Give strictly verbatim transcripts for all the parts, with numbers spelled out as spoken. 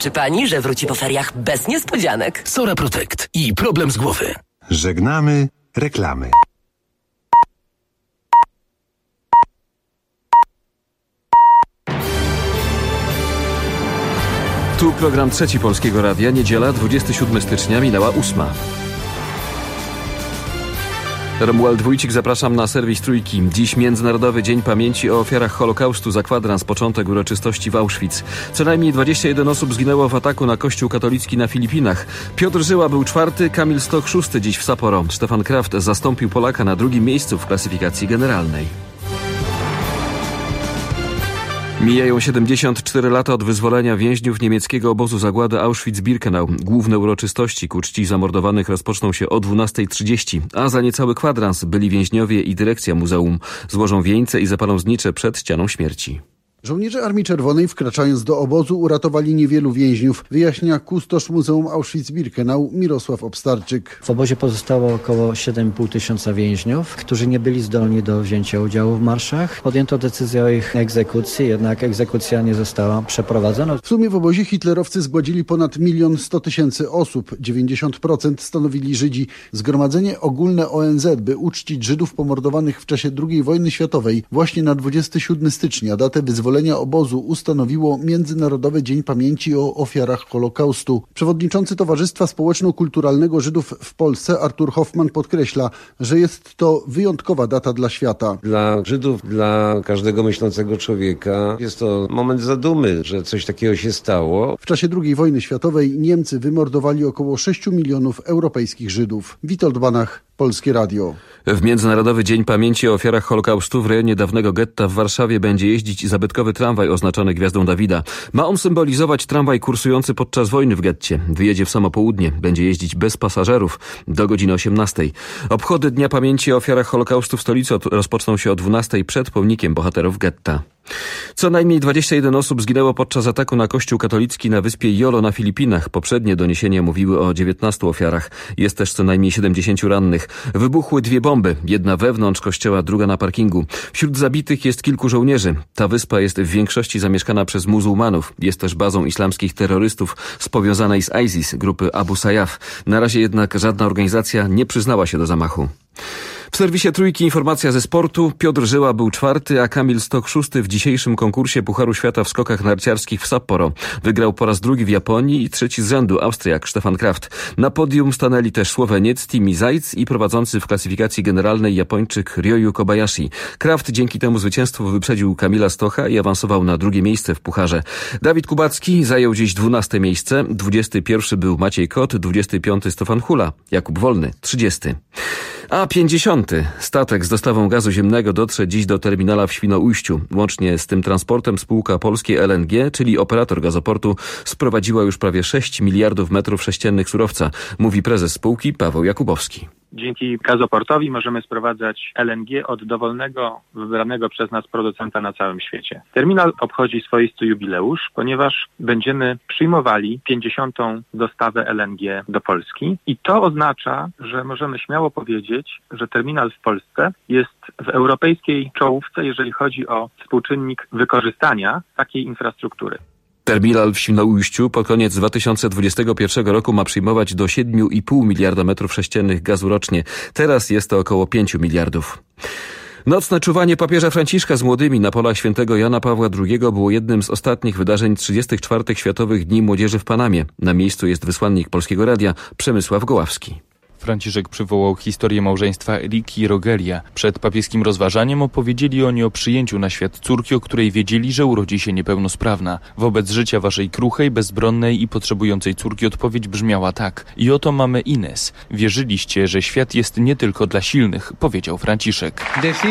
Czy pani, że wróci po feriach bez niespodzianek? Sora Protect i problem z głowy. Żegnamy reklamy. Tu program Trzeci Polskiego Radia. Niedziela, dwudziestego siódmego stycznia, minęła ósma. Romuald Wójcik, zapraszam na serwis Trójki. Dziś Międzynarodowy Dzień Pamięci o Ofiarach Holokaustu. Za kwadrans początek uroczystości w Auschwitz. Co najmniej dwadzieścia jeden osób zginęło w ataku na kościół katolicki na Filipinach. Piotr Żyła był czwarty, Kamil Stoch szósty dziś w Sapporo. Stefan Kraft zastąpił Polaka na drugim miejscu w klasyfikacji generalnej. Mijają siedemdziesiąt cztery lata od wyzwolenia więźniów niemieckiego obozu zagłady Auschwitz-Birkenau. Główne uroczystości ku czci zamordowanych rozpoczną się o dwunasta trzydzieści, a za niecały kwadrans byli więźniowie i dyrekcja muzeum złożą wieńce i zapalą znicze przed ścianą śmierci. Żołnierze Armii Czerwonej, wkraczając do obozu, uratowali niewielu więźniów, wyjaśnia kustosz Muzeum Auschwitz-Birkenau Mirosław Obstarczyk. W obozie pozostało około siedem i pół tysiąca więźniów, którzy nie byli zdolni do wzięcia udziału w marszach. Podjęto decyzję o ich egzekucji, jednak egzekucja nie została przeprowadzona. W sumie w obozie hitlerowcy zgładzili ponad milion sto tysięcy osób, dziewięćdziesiąt procent stanowili Żydzi. Zgromadzenie ogólne O N Z, by uczcić Żydów pomordowanych w czasie drugiej wojny światowej, właśnie na dwudziestego siódmego stycznia, datę wyzwolenia obozu, ustanowiło Międzynarodowy Dzień Pamięci o Ofiarach Holokaustu. Przewodniczący Towarzystwa Społeczno-Kulturalnego Żydów w Polsce Artur Hoffman podkreśla, że jest to wyjątkowa data dla świata. Dla Żydów, dla każdego myślącego człowieka jest to moment zadumy, że coś takiego się stało. W czasie drugiej wojny światowej Niemcy wymordowali około sześciu milionów europejskich Żydów. Witold Banach, Polskie Radio. W Międzynarodowy Dzień Pamięci o Ofiarach Holokaustu w rejonie dawnego getta w Warszawie będzie jeździć zabytkowy tramwaj oznaczony gwiazdą Dawida. Ma on symbolizować tramwaj kursujący podczas wojny w getcie. Wyjedzie w samo południe. Będzie jeździć bez pasażerów do godziny osiemnastej. Obchody Dnia Pamięci o Ofiarach Holokaustu w stolicy rozpoczną się o dwunastej przed pomnikiem bohaterów getta. Co najmniej dwadzieścia jeden osób zginęło podczas ataku na kościół katolicki na wyspie Jolo na Filipinach. Poprzednie doniesienia mówiły o dziewiętnastu ofiarach. Jest też co najmniej siedemdziesięciu rannych. Wybuchły dwie bomby. Jedna wewnątrz kościoła, druga na parkingu. Wśród zabitych jest kilku żołnierzy. Ta wyspa jest w większości zamieszkana przez muzułmanów. Jest też bazą islamskich terrorystów z powiązanej z ISIS, grupy Abu Sayyaf. Na razie jednak żadna organizacja nie przyznała się do zamachu. W serwisie Trójki informacja ze sportu. Piotr Żyła był czwarty, a Kamil Stoch szósty w dzisiejszym konkursie Pucharu Świata w skokach narciarskich w Sapporo. Wygrał po raz drugi w Japonii i trzeci z rzędu Austriak Stefan Kraft. Na podium stanęli też Słoweniec Timi Zajc i prowadzący w klasyfikacji generalnej Japończyk Ryoyu Kobayashi. Kraft dzięki temu zwycięstwu wyprzedził Kamila Stocha i awansował na drugie miejsce w pucharze. Dawid Kubacki zajął dziś dwunaste miejsce. dwudziesty pierwszy był Maciej Kot, dwudziesty piąty Stefan Hula, Jakub Wolny trzydziesty. A pięćdziesiąty statek z dostawą gazu ziemnego dotrze dziś do terminala w Świnoujściu. Łącznie z tym transportem spółka Polskie L N G, czyli operator gazoportu, sprowadziła już prawie sześć miliardów metrów sześciennych surowca, mówi prezes spółki Paweł Jakubowski. Dzięki gazoportowi możemy sprowadzać L N G od dowolnego, wybranego przez nas producenta na całym świecie. Terminal obchodzi swoisty jubileusz, ponieważ będziemy przyjmowali pięćdziesiątą dostawę L N G do Polski i to oznacza, że możemy śmiało powiedzieć, że terminal w Polsce jest w europejskiej czołówce, jeżeli chodzi o współczynnik wykorzystania takiej infrastruktury. Terminal w Świnoujściu pod koniec dwa tysiące dwudziestego pierwszego roku ma przyjmować do siedmiu i pół miliarda metrów sześciennych gazu rocznie. Teraz jest to około pięciu miliardów. Nocne czuwanie papieża Franciszka z młodymi na polach świętego Jana Pawła drugiego było jednym z ostatnich wydarzeń trzydziestych czwartych Światowych Dni Młodzieży w Panamie. Na miejscu jest wysłannik Polskiego Radia Przemysław Goławski. Franciszek przywołał historię małżeństwa Eriki i Rogelia. Przed papieskim rozważaniem opowiedzieli oni o przyjęciu na świat córki, o której wiedzieli, że urodzi się niepełnosprawna. Wobec życia waszej kruchej, bezbronnej i potrzebującej córki odpowiedź brzmiała tak. I oto mamy Ines. Wierzyliście, że świat jest nie tylko dla silnych, powiedział Franciszek.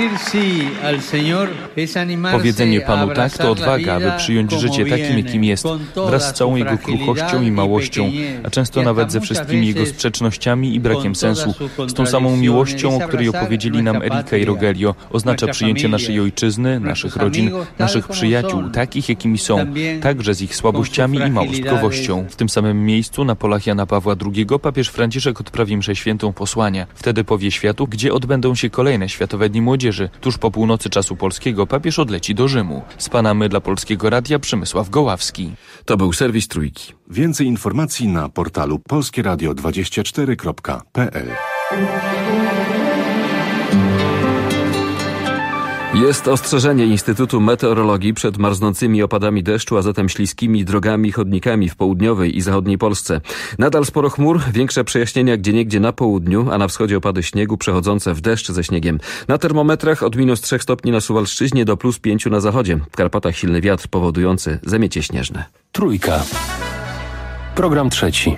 Powiedzenie Panu tak to odwaga, aby przyjąć życie takim, jakim jest, wraz z całą jego kruchością i małością, a często nawet ze wszystkimi jego sprzecznościami i brakiem sensu. Z tą samą miłością, o której opowiedzieli nam Erika i Rogelio, oznacza przyjęcie naszej ojczyzny, naszych rodzin, naszych przyjaciół, takich jakimi są, także z ich słabościami i małostkowością. W tym samym miejscu, na polach Jana Pawła drugiego, papież Franciszek odprawi mszę świętą posłania. Wtedy powie światu, gdzie odbędą się kolejne Światowe Dni Młodzieży. Tuż po północy czasu polskiego papież odleci do Rzymu. Z Panamy dla Polskiego Radia Przemysław Goławski. To był serwis Trójki. Więcej informacji na portalu polskie radio dwadzieścia cztery kropka p l. Jest ostrzeżenie Instytutu Meteorologii przed marznącymi opadami deszczu, a zatem śliskimi drogami i chodnikami w południowej i zachodniej Polsce. Nadal sporo chmur, większe przejaśnienia gdzieniegdzie na południu, a na wschodzie opady śniegu przechodzące w deszcz ze śniegiem. Na termometrach od minus trzech stopni na Suwalszczyźnie do plus pięciu na zachodzie. W Karpatach silny wiatr powodujący zamiecie śnieżne. Trójka. Program trzeci.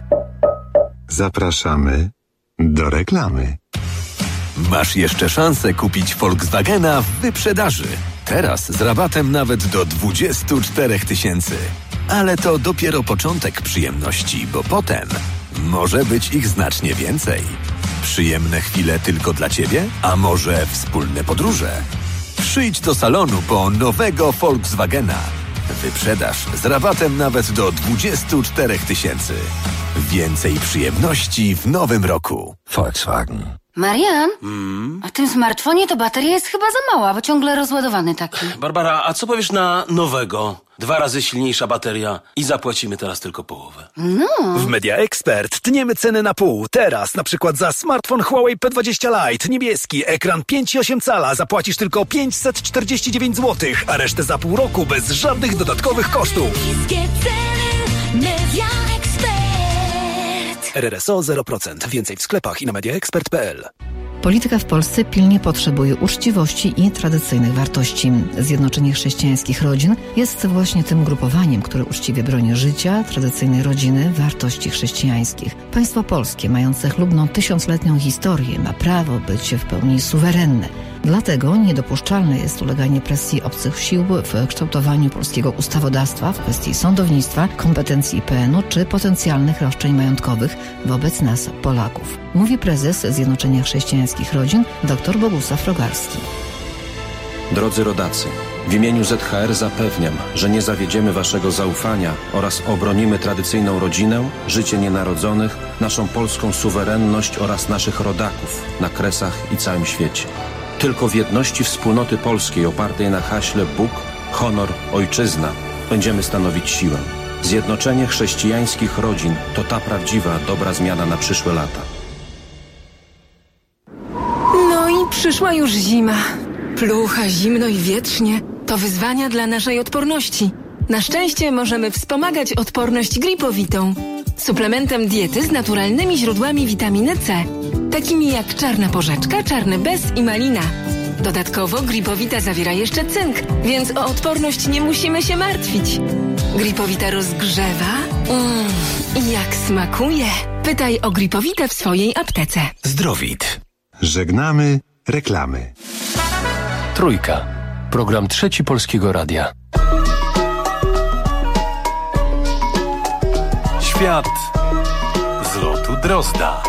Zapraszamy do reklamy. Masz jeszcze szansę kupić Volkswagena w wyprzedaży. Teraz z rabatem nawet do dwudziestu czterech tysięcy. Ale to dopiero początek przyjemności, bo potem może być ich znacznie więcej. Przyjemne chwile tylko dla Ciebie? A może wspólne podróże? Przyjdź do salonu po nowego Volkswagena. Wyprzedaż z rabatem nawet do dwudziestu czterech tysięcy. Więcej przyjemności w nowym roku. Volkswagen. Marian, mm? a w tym smartfonie to bateria jest chyba za mała, bo ciągle rozładowany taki. Barbara, a co powiesz na nowego? Dwa razy silniejsza bateria i zapłacimy teraz tylko połowę. No. W Media Expert tniemy ceny na pół. Teraz na przykład za smartfon Huawei P dwadzieścia Lite niebieski, ekran pięć i osiem cala zapłacisz tylko pięćset czterdzieści dziewięć złotych, a resztę za pół roku bez żadnych dodatkowych kosztów. Niskie ceny, Media Expert. R R S O zero procent. Więcej w sklepach i na media expert kropka p l. Polityka w Polsce pilnie potrzebuje uczciwości i tradycyjnych wartości. Zjednoczenie Chrześcijańskich Rodzin jest właśnie tym grupowaniem, które uczciwie broni życia, tradycyjnej rodziny, wartości chrześcijańskich. Państwo polskie, mające chlubną tysiącletnią historię, ma prawo być w pełni suwerenne. Dlatego niedopuszczalne jest uleganie presji obcych sił w kształtowaniu polskiego ustawodawstwa w kwestii sądownictwa, kompetencji P N u czy potencjalnych roszczeń majątkowych wobec nas, Polaków. Mówi prezes Zjednoczenia Chrześcijańskich Rodzin dr Bogusław Rogalski. Drodzy rodacy, w imieniu Z H R zapewniam, że nie zawiedziemy waszego zaufania oraz obronimy tradycyjną rodzinę, życie nienarodzonych, naszą polską suwerenność oraz naszych rodaków na Kresach i całym świecie. Tylko w jedności wspólnoty polskiej opartej na haśle Bóg, honor, ojczyzna będziemy stanowić siłę. Zjednoczenie chrześcijańskich rodzin to ta prawdziwa, dobra zmiana na przyszłe lata. No i przyszła już zima. Plucha, zimno i wietrznie to wyzwania dla naszej odporności. Na szczęście możemy wspomagać odporność Gripowitą, suplementem diety z naturalnymi źródłami witaminy C, takimi jak czarna porzeczka, czarny bez i malina. Dodatkowo Gripowita zawiera jeszcze cynk, więc o odporność nie musimy się martwić. Gripowita rozgrzewa mm, i jak smakuje. Pytaj o Gripowitę w swojej aptece. Zdrowit. Żegnamy reklamy. Trójka. Program trzeci Polskiego Radia. Świat z lotu Drozda.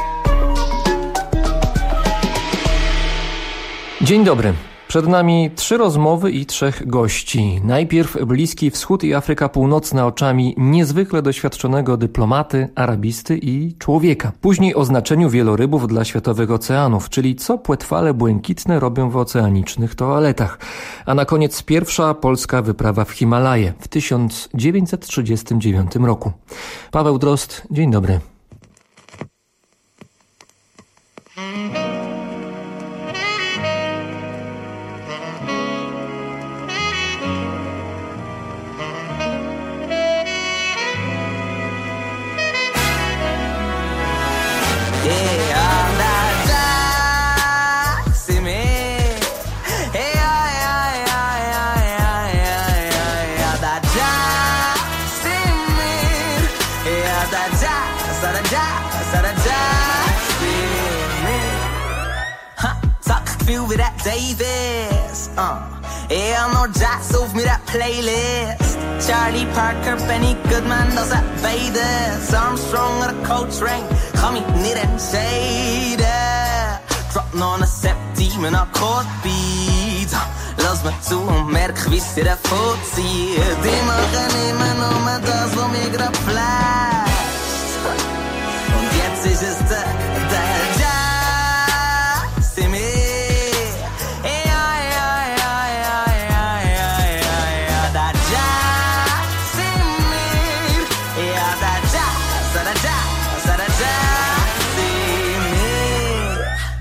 Dzień dobry. Przed nami trzy rozmowy i trzech gości. Najpierw Bliski Wschód i Afryka Północna oczami niezwykle doświadczonego dyplomaty, arabisty i człowieka. Później o znaczeniu wielorybów dla światowych oceanów, czyli co płetwale błękitne robią w oceanicznych toaletach. A na koniec pierwsza polska wyprawa w Himalaje w tysiąc dziewięćset trzydziestym dziewiątym roku. Paweł Drozd, dzień dobry. With that Davis, uh, yeah, no jazz me that playlist. Charlie Parker, Benny Goodman, does that Vedas. Armstrong on a coach ring, call me knit and shade. Dropping on a septime and a chord beat. Lass me zu und merk, wie's dir vorzieht. Die machen immer nur mehr das, wo mir grad flasht. Und jetzt ist es der, der Jazz in mir. That zara jazz, zara jazz, see me.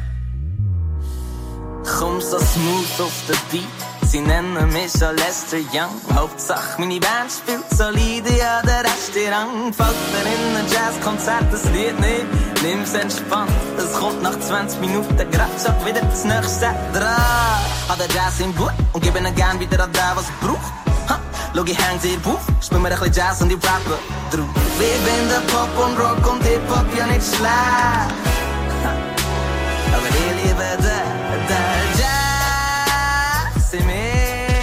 Komm so smooth auf der Beat. Sie nennen mich auch Lester Young. Hauptsache meine Band spielt solide, ja der Rest ihr Rang. Fällt mir in ein Jazzkonzert das Lied nicht, nimm's entspannt. Es kommt nach zwanzig Minuten grad schon wieder das nächste dran. Hat der Jazz im Blut und gebe ihnen gern wieder an da, was ich brauch. Ha, schau ich hängt ihr Buch, spiel mir ein bisschen Jazz und ich rappe drauf. Wir bin der Pop und Rock und Hip-Hop ja nicht schlecht. Ha, aber ich liebe der, der Jazz in mir.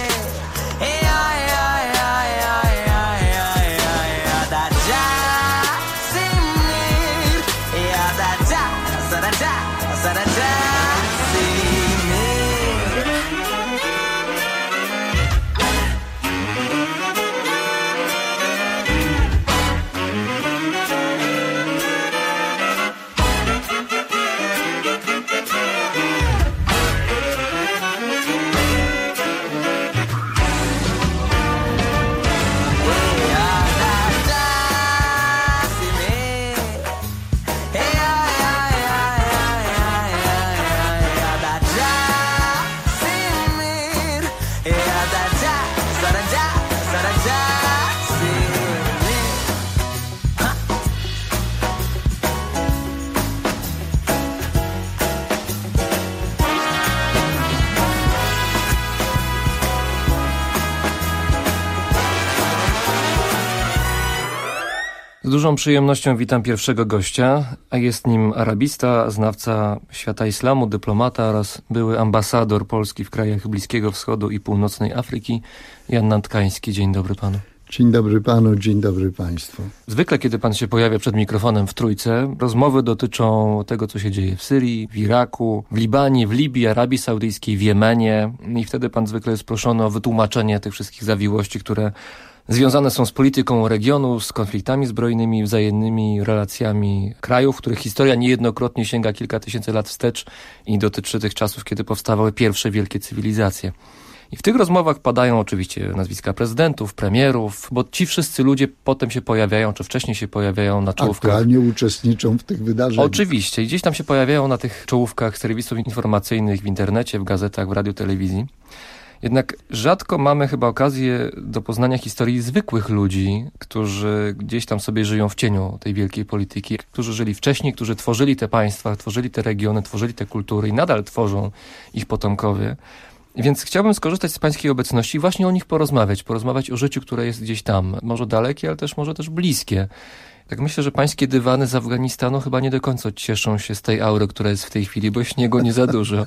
Z dużą przyjemnością witam pierwszego gościa, a jest nim arabista, znawca świata islamu, dyplomata oraz były ambasador Polski w krajach Bliskiego Wschodu i Północnej Afryki, Jan Natkański. Dzień dobry panu. Dzień dobry panu, dzień dobry państwu. Zwykle, kiedy pan się pojawia przed mikrofonem w Trójce, rozmowy dotyczą tego, co się dzieje w Syrii, w Iraku, w Libanie, w Libii, Arabii Saudyjskiej, w Jemenie i wtedy pan zwykle jest proszony o wytłumaczenie tych wszystkich zawiłości, które związane są z polityką regionu, z konfliktami zbrojnymi, wzajemnymi relacjami krajów, których historia niejednokrotnie sięga kilka tysięcy lat wstecz i dotyczy tych czasów, kiedy powstawały pierwsze wielkie cywilizacje. I w tych rozmowach padają oczywiście nazwiska prezydentów, premierów, bo ci wszyscy ludzie potem się pojawiają, czy wcześniej się pojawiają na czołówkach. Aktualnie uczestniczą w tych wydarzeniach. Oczywiście. I gdzieś tam się pojawiają na tych czołówkach serwisów informacyjnych w internecie, w gazetach, w radiu, telewizji. Jednak rzadko mamy chyba okazję do poznania historii zwykłych ludzi, którzy gdzieś tam sobie żyją w cieniu tej wielkiej polityki, którzy żyli wcześniej, którzy tworzyli te państwa, tworzyli te regiony, tworzyli te kultury i nadal tworzą ich potomkowie. Więc chciałbym skorzystać z pańskiej obecności i właśnie o nich porozmawiać, porozmawiać o życiu, które jest gdzieś tam, może dalekie, ale też może też bliskie. Tak myślę, że pańskie dywany z Afganistanu chyba nie do końca cieszą się z tej aury, która jest w tej chwili, bo śniegu nie za dużo.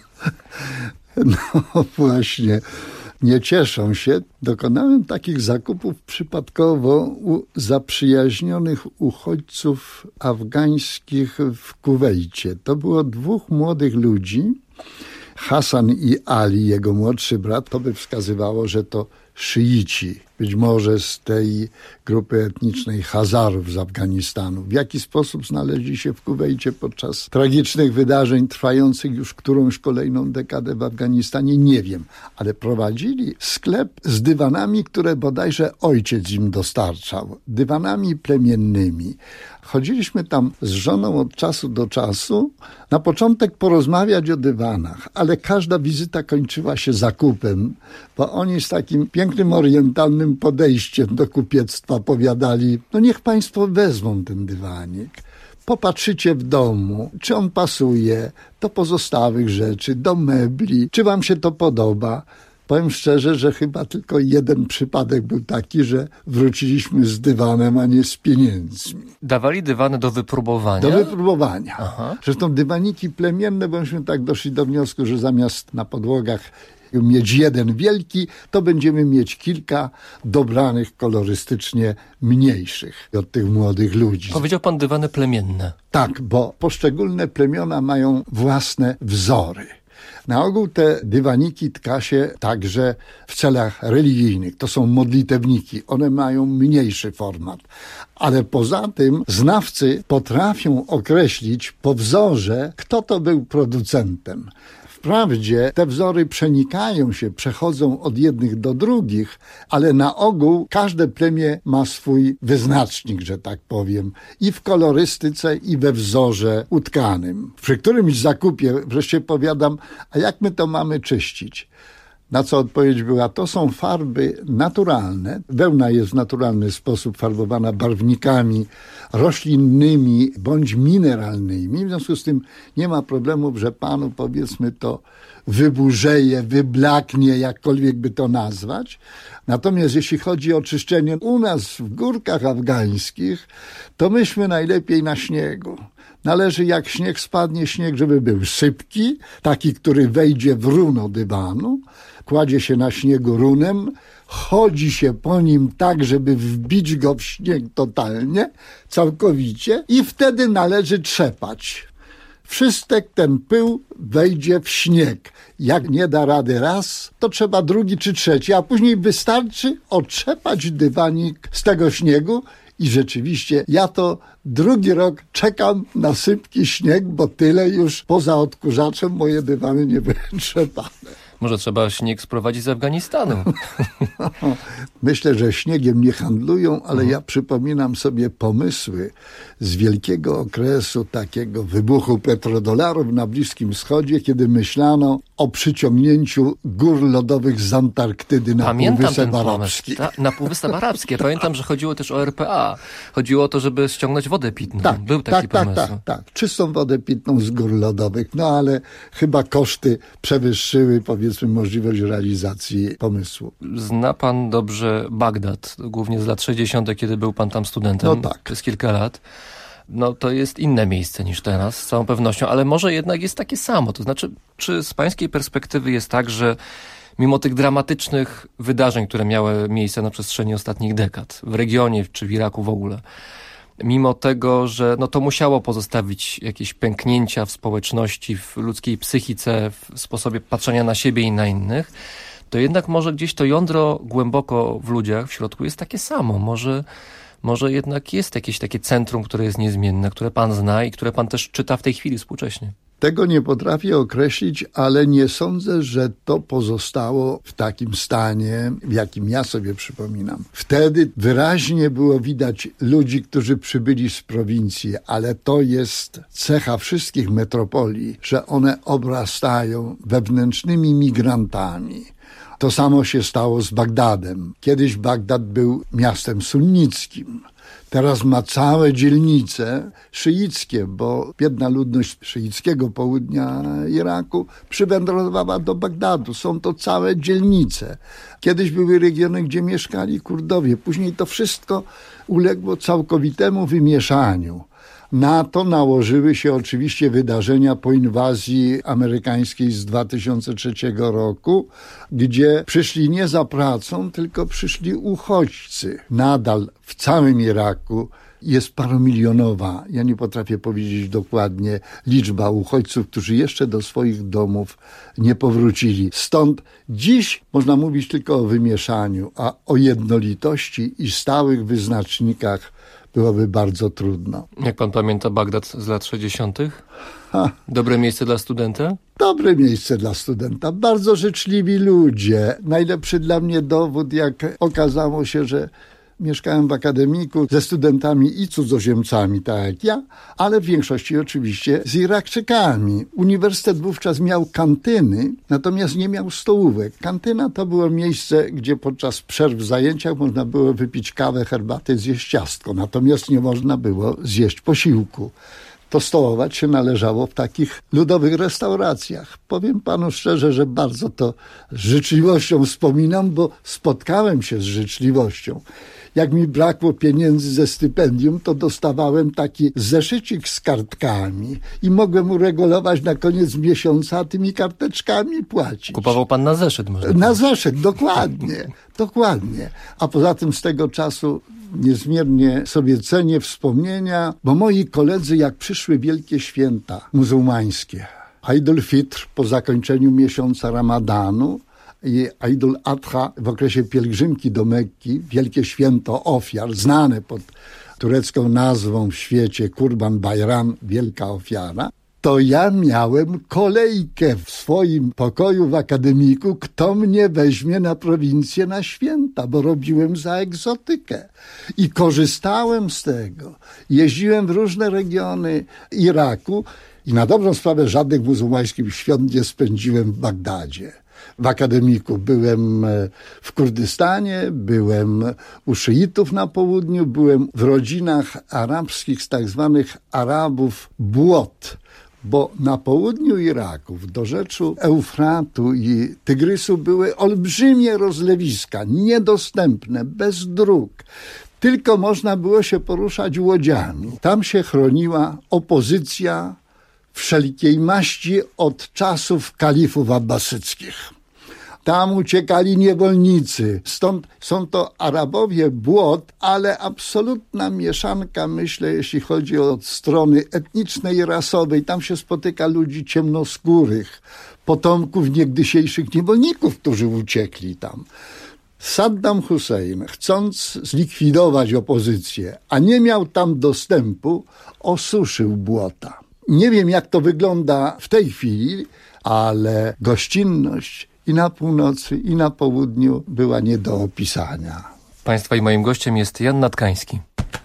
No właśnie, nie cieszą się. Dokonałem takich zakupów przypadkowo u zaprzyjaźnionych uchodźców afgańskich w Kuwejcie. To było dwóch młodych ludzi, Hasan i Ali, jego młodszy brat. To by wskazywało, że to szyici, być może z tej grupy etnicznej Hazarów z Afganistanu. W jaki sposób znaleźli się w Kuwejcie podczas tragicznych wydarzeń trwających już którąś kolejną dekadę w Afganistanie, nie wiem. Ale prowadzili sklep z dywanami, które bodajże ojciec im dostarczał. Dywanami plemiennymi. Chodziliśmy tam z żoną od czasu do czasu, na początek porozmawiać o dywanach, ale każda wizyta kończyła się zakupem, bo oni z takim pięknym orientalnym podejściem do kupiectwa powiadali, no niech państwo wezmą ten dywanik. Popatrzycie w domu, czy on pasuje do pozostałych rzeczy, do mebli, czy wam się to podoba. Powiem szczerze, że chyba tylko jeden przypadek był taki, że wróciliśmy z dywanem, a nie z pieniędzmi. Dawali dywany do wypróbowania? Do wypróbowania. Aha. Zresztą dywaniki plemienne, bo myśmy tak doszli do wniosku, że zamiast na podłogach mieć jeden wielki, to będziemy mieć kilka dobranych kolorystycznie mniejszych od tych młodych ludzi. Powiedział pan dywany plemienne. Tak, bo poszczególne plemiona mają własne wzory. Na ogół te dywaniki tka się także w celach religijnych. To są modlitewniki. One mają mniejszy format. Ale poza tym znawcy potrafią określić po wzorze, kto to był producentem. W Wprawdzie te wzory przenikają się, przechodzą od jednych do drugich, ale na ogół każde plemię ma swój wyznacznik, że tak powiem, i w kolorystyce, i we wzorze utkanym. Przy którymś zakupie wreszcie powiadam, a jak my to mamy czyścić? Na co odpowiedź była, to są farby naturalne. Wełna jest w naturalny sposób farbowana barwnikami roślinnymi bądź mineralnymi. W związku z tym nie ma problemów, że panu, powiedzmy, to wyburzeje, wyblaknie, jakkolwiek by to nazwać. Natomiast jeśli chodzi o czyszczenie u nas w górkach afgańskich, to myśmy najlepiej na śniegu. Należy, jak śnieg spadnie, śnieg, żeby był sypki, taki, który wejdzie w runo dywanu, kładzie się na śniegu runem, chodzi się po nim tak, żeby wbić go w śnieg totalnie, całkowicie, i wtedy należy trzepać. Wszystek ten pył wejdzie w śnieg. Jak nie da rady raz, to trzeba drugi czy trzeci, a później wystarczy otrzepać dywanik z tego śniegu. I rzeczywiście ja to drugi rok czekam na sypki śnieg, bo tyle już poza odkurzaczem moje dywany nie były trzepane. Może trzeba śnieg sprowadzić z Afganistanu. Myślę, że śniegiem nie handlują, ale ja przypominam sobie pomysły z wielkiego okresu takiego wybuchu petrodolarów na Bliskim Wschodzie, kiedy myślano o przyciągnięciu gór lodowych z Antarktydy na Pamiętam Półwysep ten Arabski. Ta, na Półwysep Arabski. Pamiętam, że chodziło też o R P A. Chodziło o to, żeby ściągnąć wodę pitną. Tak, Był taki tak, pomysł. tak, tak, tak. Czystą wodę pitną z gór lodowych. No ale chyba koszty przewyższyły, powiedzmy, możliwość realizacji pomysłu. Zna pan dobrze Bagdad, głównie z lat sześćdziesiątych, kiedy był pan tam studentem. No tak. Przez kilka lat. No to jest inne miejsce niż teraz, z całą pewnością, ale może jednak jest takie samo. To znaczy, czy z pańskiej perspektywy jest tak, że mimo tych dramatycznych wydarzeń, które miały miejsce na przestrzeni ostatnich dekad, w regionie czy w Iraku w ogóle, mimo tego, że no to musiało pozostawić jakieś pęknięcia w społeczności, w ludzkiej psychice, w sposobie patrzenia na siebie i na innych, to jednak może gdzieś to jądro głęboko w ludziach, w środku jest takie samo. Może, może jednak jest jakieś takie centrum, które jest niezmienne, które pan zna i które pan też czyta w tej chwili współcześnie. Tego nie potrafię określić, ale nie sądzę, że to pozostało w takim stanie, w jakim ja sobie przypominam. Wtedy wyraźnie było widać ludzi, którzy przybyli z prowincji, ale to jest cecha wszystkich metropolii, że one obrastają wewnętrznymi migrantami. To samo się stało z Bagdadem. Kiedyś Bagdad był miastem sunnickim. Teraz ma całe dzielnice szyickie, bo biedna ludność szyickiego południa Iraku przywędrowała do Bagdadu. Są to całe dzielnice. Kiedyś były regiony, gdzie mieszkali Kurdowie. Później to wszystko uległo całkowitemu wymieszaniu. Na to nałożyły się oczywiście wydarzenia po inwazji amerykańskiej z dwa tysiące trzeciego roku, gdzie przyszli nie za pracą, tylko przyszli uchodźcy. Nadal w całym Iraku jest paromilionowa, ja nie potrafię powiedzieć dokładnie, liczba uchodźców, którzy jeszcze do swoich domów nie powrócili. Stąd dziś można mówić tylko o wymieszaniu, a o jednolitości i stałych wyznacznikach byłoby bardzo trudno. Jak pan pamięta Bagdad z lat sześćdziesiątych? Ha. Dobre miejsce dla studenta? Dobre miejsce dla studenta. Bardzo życzliwi ludzie. Najlepszy dla mnie dowód, jak okazało się, że mieszkałem w akademiku ze studentami i cudzoziemcami, tak jak ja, ale w większości oczywiście z Irakczykami. Uniwersytet wówczas miał kantyny, natomiast nie miał stołówek. Kantyna to było miejsce, gdzie podczas przerw w zajęciach można było wypić kawę, herbatę, zjeść ciastko, natomiast nie można było zjeść posiłku. To stołować się należało w takich ludowych restauracjach. Powiem panu szczerze, że bardzo to z życzliwością wspominam, bo spotkałem się z życzliwością. Jak mi brakło pieniędzy ze stypendium, to dostawałem taki zeszycik z kartkami i mogłem uregulować na koniec miesiąca, a tymi karteczkami płacić. Kupował pan na zeszyt? Może na zeszyt, dokładnie, dokładnie. A poza tym z tego czasu niezmiernie sobie cenię wspomnienia, bo moi koledzy, jak przyszły wielkie święta muzułmańskie, Eid al-Fitr po zakończeniu miesiąca Ramadanu i Eid al-Adha w okresie pielgrzymki do Mekki, wielkie święto ofiar, znane pod turecką nazwą w świecie Kurban Bayram, wielka ofiara, to ja miałem kolejkę w swoim pokoju w akademiku, kto mnie weźmie na prowincję na święta, bo robiłem za egzotykę. I korzystałem z tego. Jeździłem w różne regiony Iraku i na dobrą sprawę żadnych muzułmańskich świąt nie spędziłem w Bagdadzie. W akademiku byłem w Kurdystanie, byłem u szyitów na południu, byłem w rodzinach arabskich z tak zwanych Arabów Błot, bo na południu Iraku, w dorzeczu Eufratu i Tygrysu były olbrzymie rozlewiska, niedostępne, bez dróg. Tylko można było się poruszać łodziami. Tam się chroniła opozycja wszelkiej maści od czasów kalifów abbasyckich. Tam uciekali niewolnicy. Stąd są to Arabowie Błot, ale absolutna mieszanka, myślę, jeśli chodzi o strony etnicznej i rasowej. Tam się spotyka ludzi ciemnoskórych, potomków niegdysiejszych niewolników, którzy uciekli tam. Saddam Hussein, chcąc zlikwidować opozycję, a nie miał tam dostępu, osuszył Błota. Nie wiem, jak to wygląda w tej chwili, ale gościnność i na północy, i na południu była nie do opisania. Państwa i moim gościem jest Jan Natkański.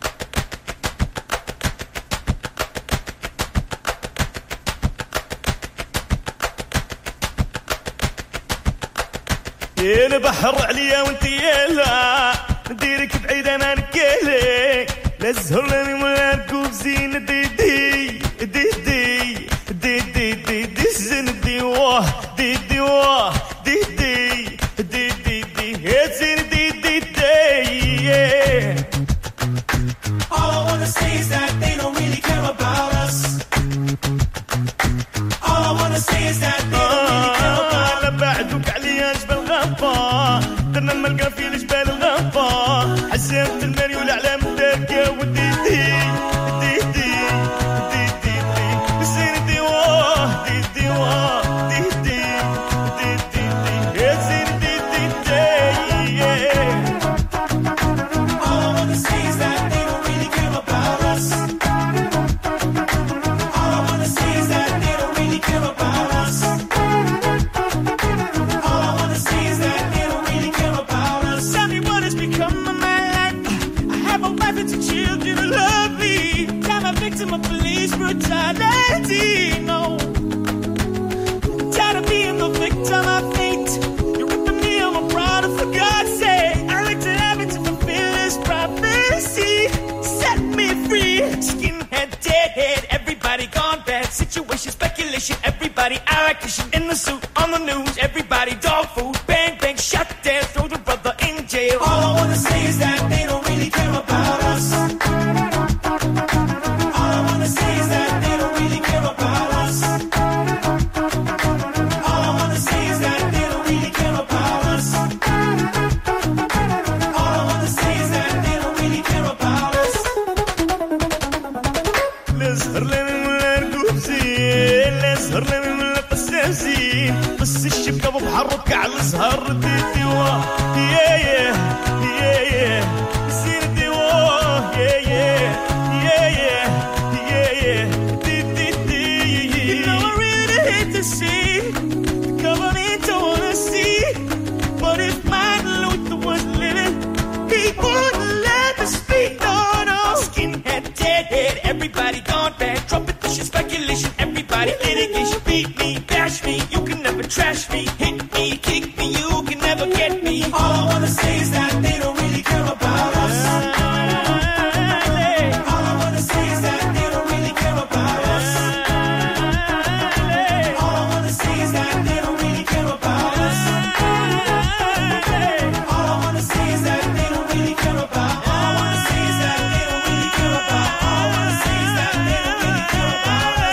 يا بحر عليا وانت يلا نديرك بعيد انا نكالي لا الزهر لاني ولا ركوب زين دي دي دي دي دي دي دي دي زين دي واه دي دي واه دي دي دي دي دي زين دي دي دي. All I wanna say is that they don't really care about us. All I wanna say is that they don't really care about us. لا بعدوك عليا جبل غفا درنا نلقى في الجبال الغفا حسيت المالي والاعلام الدركه ودي دي دي دي دي دي دي زين دي واه دي دي واه دي دي دي دي دي زين دي دي دي. All I wanna say is that they don't really care about us. All I wanna say is that they don't really care about us. All I wanna say is that they don't really care about us. Tell me what has become of my life. I have a wife and two children who love me. I'm a victim of police brutality. No, I'm tired of being the victim of fate. You're ripping me on my product for God's sake. I like to have it to fulfill this prophecy. Set me free. Skinhead, deadhead, everybody gone bad. Situation, speculation, everybody allocation. In the suit, on the news, everybody dog food. Bang, bang, shot dead, throw the brother in jail. All I wanna say is that they don't really care about us. All I wanna say is that they don't really care about us. All I wanna say is that they don't really care about us. All I wanna say is that they don't really care about us. نزهر لنا ولا نقوم زين نزهر لنا ولا قساسين بس الشبكة ببحر ربك على الزهر دي واه يا يا يا يا زين دي واه يا يا يا يا يا يا دي دي دي. You know I really hate to see the government don't wanna see, but if Martin Luther was living, he wouldn't let me speak. No, no. Skinhead, deadhead, everybody gone bad. Trumpetition, speculation, everybody litigation. Beat me, bash me, you can never trash me. Hit me, kick me, you can never get me. All I wanna say is that they don't really care about us. All I wanna say is that they don't really care about us. All I wanna say is that they don't really care about us. All I wanna say is that they don't really care about. All I wanna say is that they don't really care about. All I wanna say is that they don't really care about us.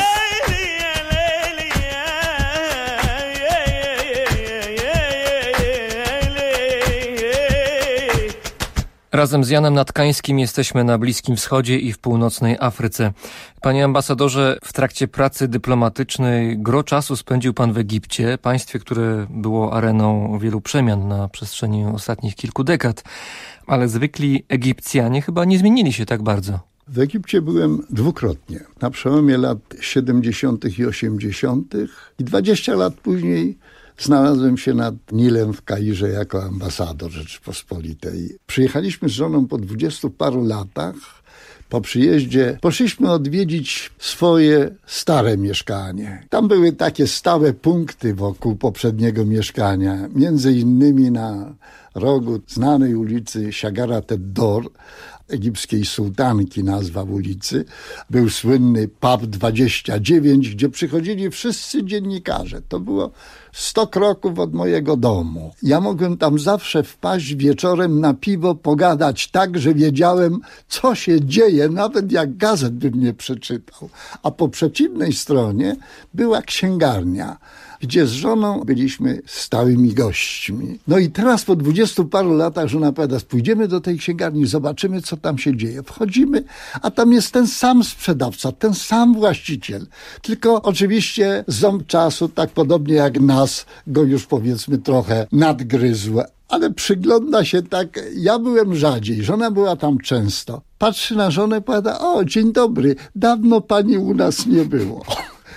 Razem z Janem Natkańskim jesteśmy na Bliskim Wschodzie i w północnej Afryce. Panie ambasadorze, w trakcie pracy dyplomatycznej gro czasu spędził pan w Egipcie, państwie, które było areną wielu przemian na przestrzeni ostatnich kilku dekad. Ale zwykli Egipcjanie chyba nie zmienili się tak bardzo. W Egipcie byłem dwukrotnie. Na przełomie lat siedemdziesiątych i osiemdziesiątych i dwadzieścia lat później znalazłem się nad Nilem w Kairze jako ambasador Rzeczypospolitej. Przyjechaliśmy z żoną po dwudziestu paru latach. Po przyjeździe poszliśmy odwiedzić swoje stare mieszkanie. Tam były takie stałe punkty wokół poprzedniego mieszkania. Między innymi na rogu znanej ulicy Shagarat ed-Dor, egipskiej sułtanki nazwa ulicy, był słynny pub dwadzieścia dziewięć, gdzie przychodzili wszyscy dziennikarze. To było sto kroków od mojego domu. Ja mogłem tam zawsze wpaść wieczorem na piwo, pogadać tak, że wiedziałem, co się dzieje, nawet jak gazet bym nie przeczytał. A po przeciwnej stronie była księgarnia, gdzie z żoną byliśmy stałymi gośćmi. No i teraz po dwudziestu paru latach żona powiada, pójdziemy do tej księgarni, zobaczymy, co tam się dzieje. Wchodzimy, a tam jest ten sam sprzedawca, ten sam właściciel. Tylko oczywiście ząb czasu, tak podobnie jak nas, go już powiedzmy trochę nadgryzł. Ale przygląda się tak, ja byłem rzadziej, żona była tam często. Patrzy na żonę, powiada, o, dzień dobry, dawno pani u nas nie było.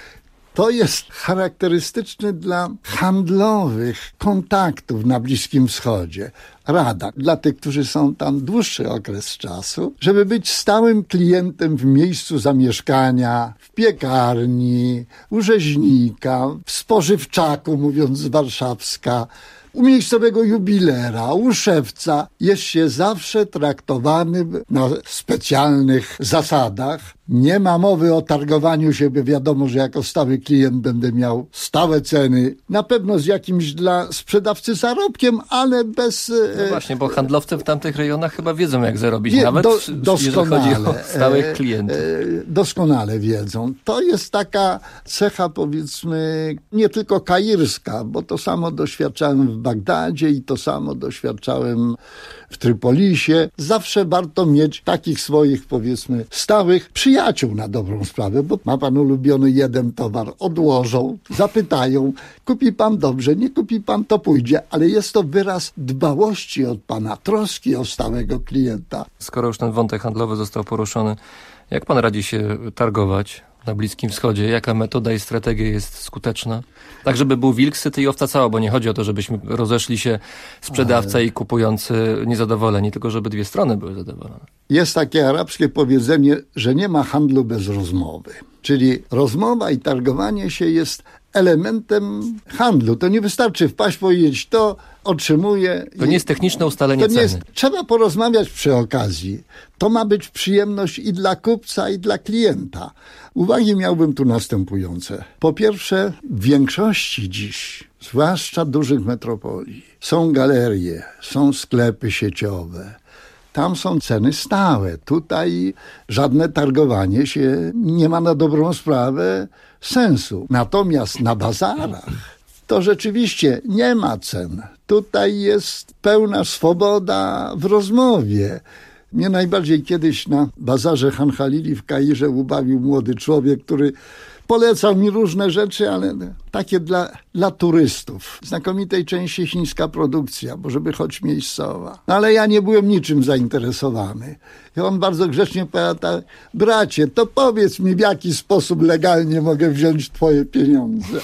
To jest charakterystyczne dla handlowych kontaktów na Bliskim Wschodzie. Rada dla tych, którzy są tam dłuższy okres czasu, żeby być stałym klientem w miejscu zamieszkania, w piekarni, u rzeźnika, w spożywczaku, mówiąc z warszawska, u miejscowego jubilera, u szewca. Jest się zawsze traktowanym na specjalnych zasadach. Nie ma mowy o targowaniu się, bo wiadomo, że jako stały klient będę miał stałe ceny. Na pewno z jakimś dla sprzedawcy zarobkiem, ale bez... No właśnie, bo handlowcy w tamtych rejonach chyba wiedzą, jak zarobić. Nie, Nawet do, jeżeli chodzi o stałych klientów. Doskonale wiedzą. To jest taka cecha, powiedzmy, nie tylko kairska, bo to samo doświadczałem w Bagdadzie i to samo doświadczałem w Trypolisie. Zawsze warto mieć takich swoich, powiedzmy, stałych przyjaciół na dobrą sprawę, bo ma pan ulubiony jeden towar, odłożą, zapytają, kupi pan dobrze, nie kupi pan, to pójdzie, ale jest to wyraz dbałości od pana, troski o stałego klienta. Skoro już ten wątek handlowy został poruszony, jak pan radzi się targować na Bliskim Wschodzie? Jaka metoda i strategia jest skuteczna? Tak, żeby był wilk syty i owca cała, bo nie chodzi o to, żebyśmy rozeszli się sprzedawca i kupujący niezadowoleni, tylko żeby dwie strony były zadowolone. Jest takie arabskie powiedzenie, że nie ma handlu bez rozmowy. Czyli rozmowa i targowanie się jest elementem handlu. To nie wystarczy wpaść, powiedzieć, to otrzymuję. To nie jest techniczne ustalenie to nie ceny. Jest, trzeba porozmawiać przy okazji. To ma być przyjemność i dla kupca, i dla klienta. Uwagi miałbym tu następujące. Po pierwsze, w większości dziś, zwłaszcza dużych metropolii, są galerie, są sklepy sieciowe. Tam są ceny stałe. Tutaj żadne targowanie się nie ma na dobrą sprawę sensu. Natomiast na bazarach to rzeczywiście nie ma cen. Tutaj jest pełna swoboda w rozmowie. Mnie najbardziej kiedyś na bazarze Han Halili w Kairze ubawił młody człowiek, który polecał mi różne rzeczy, ale takie dla, dla turystów. Znakomitej części chińska produkcja, bo żeby choć miejscowa. No ale ja nie byłem niczym zainteresowany. I on bardzo grzecznie powiedział, bracie, to powiedz mi, w jaki sposób legalnie mogę wziąć twoje pieniądze.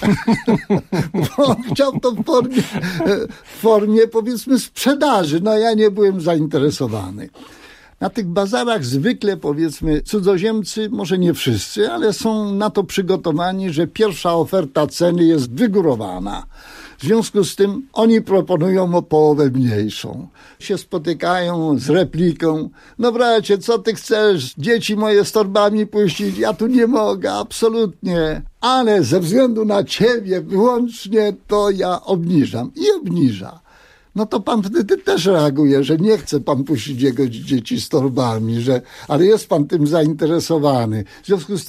Bo on chciał to w formie, w formie, powiedzmy, sprzedaży. No ja nie byłem zainteresowany. Na tych bazarach zwykle, powiedzmy, cudzoziemcy, może nie wszyscy, ale są na to przygotowani, że pierwsza oferta ceny jest wygórowana. W związku z tym oni proponują o połowę mniejszą. Się spotykają z repliką. No bracie, co ty chcesz? Dzieci moje z torbami puścić? Ja tu nie mogę, absolutnie. Ale ze względu na ciebie wyłącznie to ja obniżam. I obniża. No to pan wtedy też reaguje, że nie chce pan puścić jego dzieci z torbami, że, ale jest pan tym zainteresowany. W związku z tym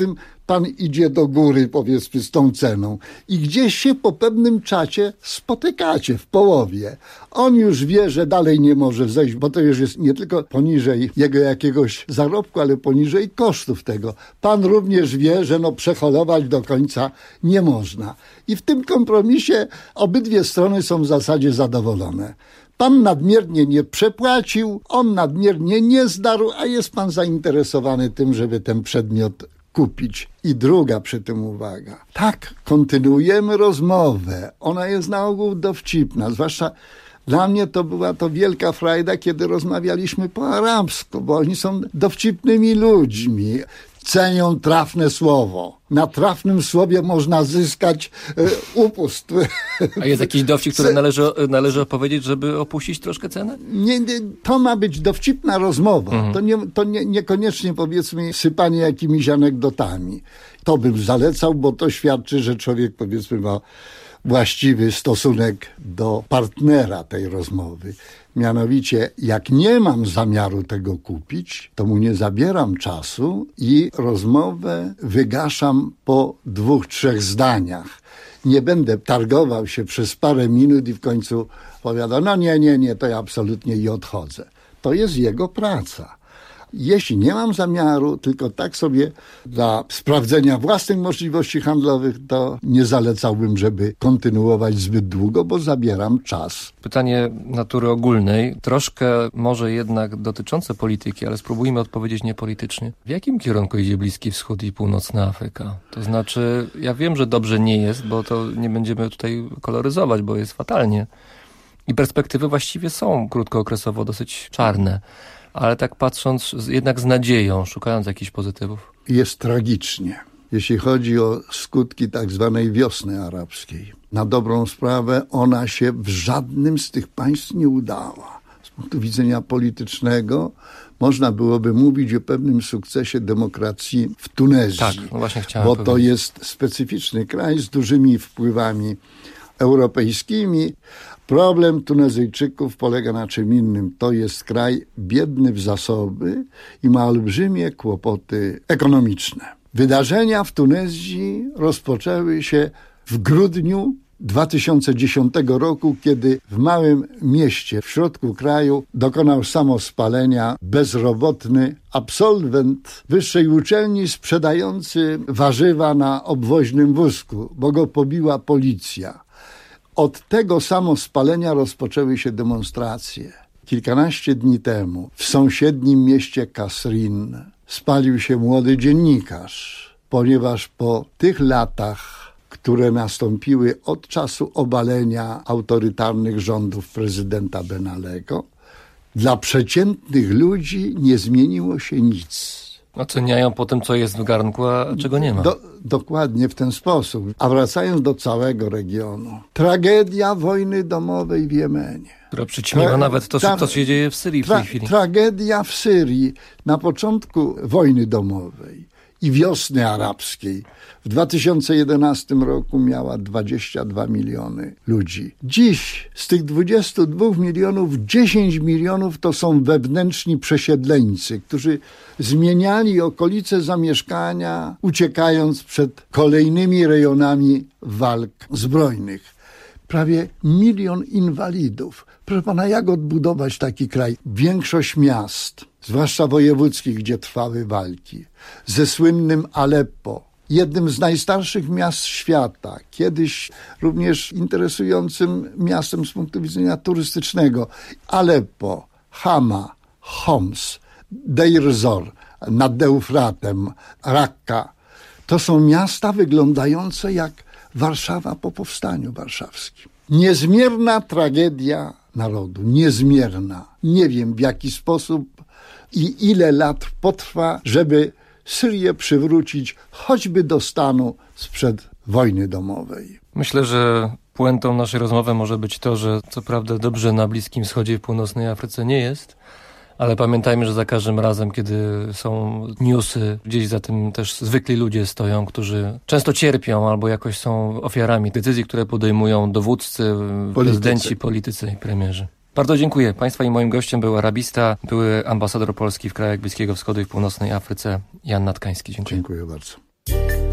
pan idzie do góry, powiedzmy, z tą ceną i gdzieś się po pewnym czacie spotykacie w połowie. On już wie, że dalej nie może zejść, bo to już jest nie tylko poniżej jego jakiegoś zarobku, ale poniżej kosztów tego. Pan również wie, że no przeholować do końca nie można. I w tym kompromisie obydwie strony są w zasadzie zadowolone. Pan nadmiernie nie przepłacił, on nadmiernie nie zdarł, a jest pan zainteresowany tym, żeby ten przedmiot kupić. I druga przy tym uwaga. Tak, kontynuujemy rozmowę. Ona jest na ogół dowcipna, zwłaszcza dla mnie to była to wielka frajda, kiedy rozmawialiśmy po arabsku, bo oni są dowcipnymi ludźmi. Cenią trafne słowo. Na trafnym słowie można zyskać e, upust. A jest jakiś dowcip, który należy, należy opowiedzieć, żeby opuścić troszkę cenę? Nie, nie, to ma być dowcipna rozmowa. Mhm. To, nie, to nie, niekoniecznie, powiedzmy, sypanie jakimiś anegdotami. To bym zalecał, bo to świadczy, że człowiek, powiedzmy, ma właściwy stosunek do partnera tej rozmowy. Mianowicie, jak nie mam zamiaru tego kupić, to mu nie zabieram czasu i rozmowę wygaszam po dwóch, trzech zdaniach. Nie będę targował się przez parę minut i w końcu powiadał, no nie, nie, nie, to ja absolutnie i odchodzę. To jest jego praca. Jeśli nie mam zamiaru, tylko tak sobie dla sprawdzenia własnych możliwości handlowych, to nie zalecałbym, żeby kontynuować zbyt długo, bo zabieram czas. Pytanie natury ogólnej, troszkę może jednak dotyczące polityki, ale spróbujmy odpowiedzieć niepolitycznie. W jakim kierunku idzie Bliski Wschód i Północna Afryka? To znaczy, ja wiem, że dobrze nie jest, bo to nie będziemy tutaj koloryzować, bo jest fatalnie. I perspektywy właściwie są krótkookresowo dosyć czarne. Ale tak patrząc jednak z nadzieją, szukając jakichś pozytywów. Jest tragicznie, jeśli chodzi o skutki tak zwanej wiosny arabskiej. Na dobrą sprawę ona się w żadnym z tych państw nie udała. Z punktu widzenia politycznego można byłoby mówić o pewnym sukcesie demokracji w Tunezji. Tak, no właśnie chciałem Bo powiedzieć. to jest specyficzny kraj z dużymi wpływami europejskimi. Problem Tunezyjczyków polega na czym innym. To jest kraj biedny w zasoby i ma olbrzymie kłopoty ekonomiczne. Wydarzenia w Tunezji rozpoczęły się w grudniu dwa tysiące dziesiątego roku, kiedy w małym mieście w środku kraju dokonał samospalenia bezrobotny absolwent wyższej uczelni sprzedający warzywa na obwoźnym wózku, bo go pobiła policja. Od tego samospalenia rozpoczęły się demonstracje. Kilkanaście dni temu w sąsiednim mieście Kasrin spalił się młody dziennikarz, ponieważ po tych latach, które nastąpiły od czasu obalenia autorytarnych rządów prezydenta Ben Alego, dla przeciętnych ludzi nie zmieniło się nic. Oceniają po tym, co jest w garnku, a czego nie ma. Do, dokładnie w ten sposób. A wracając do całego regionu. Tragedia wojny domowej w Jemenie. Która przyćmiła Tra- nawet to, tra- co się dzieje w Syrii w tra- tej chwili. Tragedia w Syrii na początku wojny domowej i wiosny arabskiej w dwa tysiące jedenastym roku miała dwadzieścia dwa miliony ludzi. Dziś z tych dwudziestu dwóch milionów dziesięć milionów to są wewnętrzni przesiedleńcy, którzy zmieniali okolice zamieszkania, uciekając przed kolejnymi rejonami walk zbrojnych. Prawie milion inwalidów. Proszę pana, jak odbudować taki kraj? Większość miast, zwłaszcza wojewódzkich, gdzie trwały walki, ze słynnym Aleppo, jednym z najstarszych miast świata, kiedyś również interesującym miastem z punktu widzenia turystycznego. Aleppo, Hama, Homs, Deir Zor, nad Eufratem, Rakka. To są miasta wyglądające jak Warszawa po powstaniu warszawskim. Niezmierna tragedia narodu, niezmierna. Nie wiem, w jaki sposób i ile lat potrwa, żeby Syrię przywrócić choćby do stanu sprzed wojny domowej. Myślę, że puentą naszej rozmowy może być to, że co prawda dobrze na Bliskim Wschodzie i w Północnej Afryce nie jest, ale pamiętajmy, że za każdym razem, kiedy są newsy, gdzieś za tym też zwykli ludzie stoją, którzy często cierpią albo jakoś są ofiarami decyzji, które podejmują dowódcy, politycy. prezydenci, politycy i premierzy. Bardzo dziękuję. Państwa i moim gościem był arabista, były ambasador Polski w krajach Bliskiego Wschodu i w Północnej Afryce, Jan Natkański. Dziękuję. Dziękuję bardzo.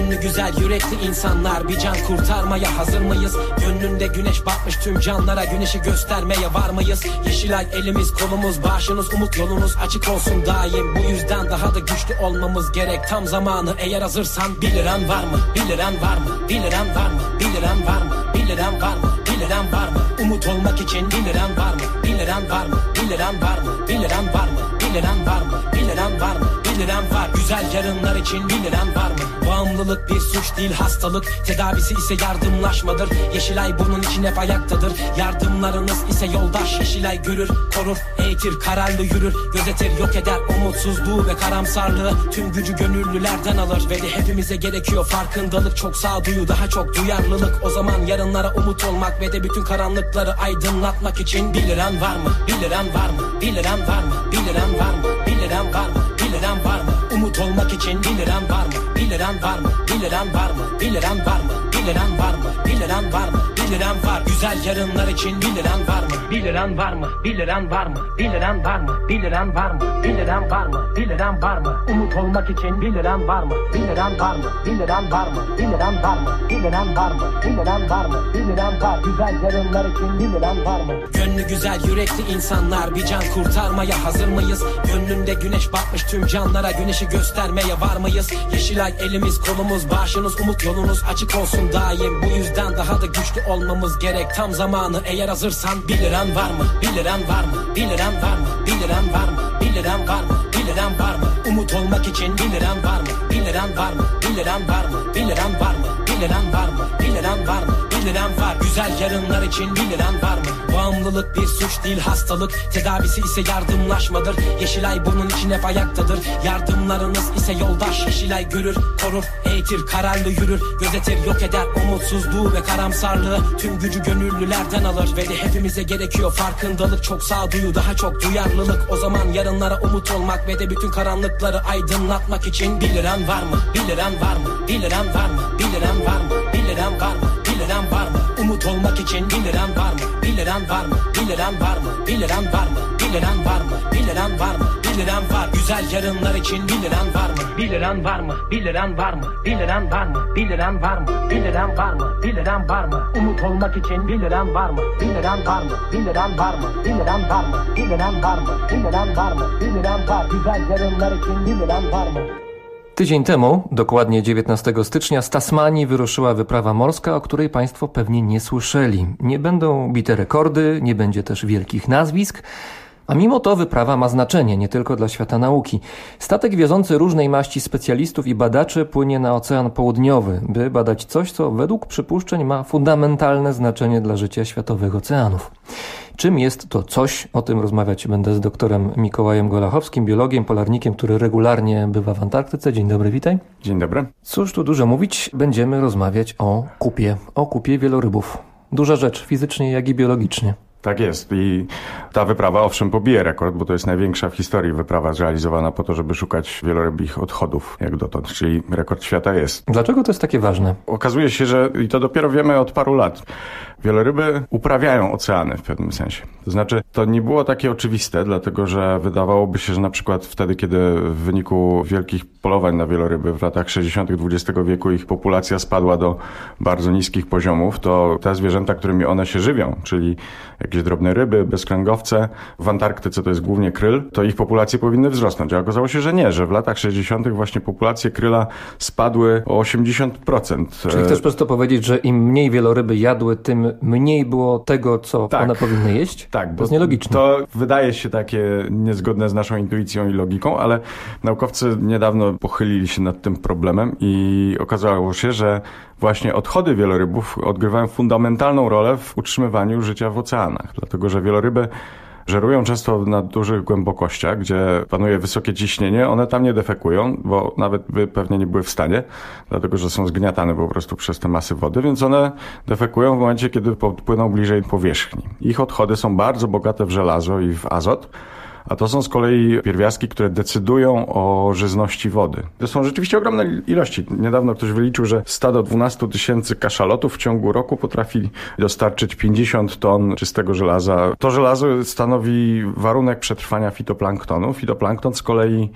Gönlü güzel yürekli insanlar, bir can kurtarmaya hazır mıyız? Gönlünde güneş batmış tüm canlara, güneşi göstermeye var mıyız? Yeşilay elimiz kolumuz başımız, umut yolumuz açık olsun daim. Bu yüzden daha da güçlü olmamız gerek, tam zamanı. Eğer hazırsan bir liran var mı? Bir liran var mı? Bir liran var mı? Bir liran var mı? Bir liran var mı? Bir liran var mı? Umut olmak için bir liran var mı? Bir liran var mı? Bir liran var mı? Bir liran var mı? Bir liran var mı? Bir liran var mı? Bir liran var. Güzel yarınlar için bir liran var mı? Bağımlılık bir suç değil, hastalık. Tedavisi ise yardımlaşmadır. Yeşilay bunun için hep ayaktadır. Yardımlarınız ise yoldaş. Yeşilay görür, korur, eğitir, kararlı yürür. Gözetir, yok eder umutsuzluğu ve karamsarlığı. Tüm gücü gönüllülerden alır ve de hepimize gerekiyor farkındalık. Çok sağduyu, daha çok duyarlılık. O zaman yarınlara umut olmak ve de bütün karanlıkları aydınlatmak için bir liran var mı? Bir liran var mı? Bir liran var mı? Bir liran var mı? Bir liran var mı? Bir liran var mı? Umut olmak için bir liran var mı? Bir liran var mı? Bir liran var mı? Bir liran var mı? Bir liran var mı? Bir liran var mı? Bir liran var. Güzel yarınlar için bir liran var mı? Bir liran var mı? Bir liran var mı? Bir liran var mı? Bir liran var mı? Bir liran var mı? Bir liran var mı? Umut olmak için bir liran var mı? Bir liran var mı? Bir liran var mı? Bir liran var mı? Bir liran var mı? Bir liran var mı? Bir liran var. Güzel yarınlar için bir liran var mı? Gönlü güzel yürekli insanlar, bir can kurtarmaya hazır mıyız? Gönlünde güneş batmış tüm canlara, güneşi göstermeye var mıyız? Yeşilay elimiz kolumuz başımız, umut yolunuz açık olsun daim. Bu yüzden daha da güçlü olmamız gerek, tam zamanı. Eğer hazırsan bir liran var mı? Bir liran var mı? Bir liran var mı? Bir liran var mı? Bir liran var mı? Bir liran var mı? Umut olmak için bir liran var mı? Bir liran var mı? Bir liran var mı? Bir liran var mı? Bir liran var mı? Bir liran var mı? Bir liran var. Güzel yarınlar için bir liran var mı? Bağımlılık bir suç değil, hastalık. Tedavisi ise yardımlaşmadır. Yeşilay bunun için hep ayaktadır. Yardımlarınız ise yoldaş. Yeşilay görür, korur, eğitir, kararlı yürür. Gözetir, yok eder umutsuzluğu ve karamsarlığı. Tüm gücü gönüllülerden alır ve de hepimize gerekiyor farkındalık. Çok sağduyu, daha çok duyarlılık. O zaman yarınlara umut olmak ve de bütün karanlıkları aydınlatmak için bir liran var mı? Bir liran var mı? Bir liran var mı? Bir liran var mı? Bir liran var mı? Bir liran var mı? Umut olmak için bir liran var mı? Bir liran var mı? Bir liran var mı? Bir liran var mı? Bir liran var mı? Bir liran var mı? Bir liran var. Güzel yarınlar için bir liran var mı? Bir liran var mı? Bir liran var mı? Bir liran var mı? Bir liran var mı? Bir liran var mı? Bir liran var mı? Umut olmak için bir liran var mı? Bir liran var mı? Bir liran var mı? Bir liran var mı? Bir liran var mı? Bir liran var mı? Bir liran var. Güzel yarınlar için bir liran var mı? Tydzień temu, dokładnie dziewiętnastego stycznia, z Tasmanii wyruszyła wyprawa morska, o której Państwo pewnie nie słyszeli. Nie będą bite rekordy, nie będzie też wielkich nazwisk, a mimo to wyprawa ma znaczenie nie tylko dla świata nauki. Statek wiozący różnej maści specjalistów i badaczy płynie na Ocean Południowy, by badać coś, co według przypuszczeń ma fundamentalne znaczenie dla życia światowych oceanów. Czym jest to coś? O tym rozmawiać będę z doktorem Mikołajem Golachowskim, biologiem, polarnikiem, który regularnie bywa w Antarktyce. Dzień dobry, witaj. Dzień dobry. Cóż tu dużo mówić, będziemy rozmawiać o kupie, o kupie wielorybów. Duża rzecz, fizycznie jak i biologicznie. Tak jest i ta wyprawa owszem pobije rekord, bo to jest największa w historii wyprawa zrealizowana po to, żeby szukać wielorybich odchodów jak dotąd, czyli rekord świata jest. Dlaczego to jest takie ważne? Okazuje się, że i to dopiero wiemy od paru lat. Wieloryby uprawiają oceany w pewnym sensie. To znaczy, to nie było takie oczywiste, dlatego że wydawałoby się, że na przykład wtedy, kiedy w wyniku wielkich polowań na wieloryby w latach sześćdziesiątych dwudziestego wieku ich populacja spadła do bardzo niskich poziomów, to te zwierzęta, którymi one się żywią, czyli jakieś drobne ryby, bezkręgowce, w Antarktyce to jest głównie kryl, to ich populacje powinny wzrosnąć. A okazało się, że nie, że w latach sześćdziesiątych właśnie populacje kryla spadły o osiemdziesiąt procent. Czyli chcesz prosto powiedzieć, że im mniej wieloryby jadły, tym mniej było tego, co tak, one powinny jeść? Tak. To jest nielogiczne. To wydaje się takie niezgodne z naszą intuicją i logiką, ale naukowcy niedawno pochylili się nad tym problemem i okazało się, że właśnie odchody wielorybów odgrywają fundamentalną rolę w utrzymywaniu życia w oceanach. Dlatego, że wieloryby żerują często na dużych głębokościach, gdzie panuje wysokie ciśnienie. One tam nie defekują, bo nawet by pewnie nie były w stanie, dlatego że są zgniatane po prostu przez te masy wody, więc one defekują w momencie, kiedy podpłyną bliżej powierzchni. Ich odchody są bardzo bogate w żelazo i w azot, a to są z kolei pierwiastki, które decydują o żyzności wody. To są rzeczywiście ogromne ilości. Niedawno ktoś wyliczył, że stado dwunastu tysięcy kaszalotów w ciągu roku potrafi dostarczyć pięćdziesiąt ton czystego żelaza. To żelazo stanowi warunek przetrwania fitoplanktonu. Fitoplankton z kolei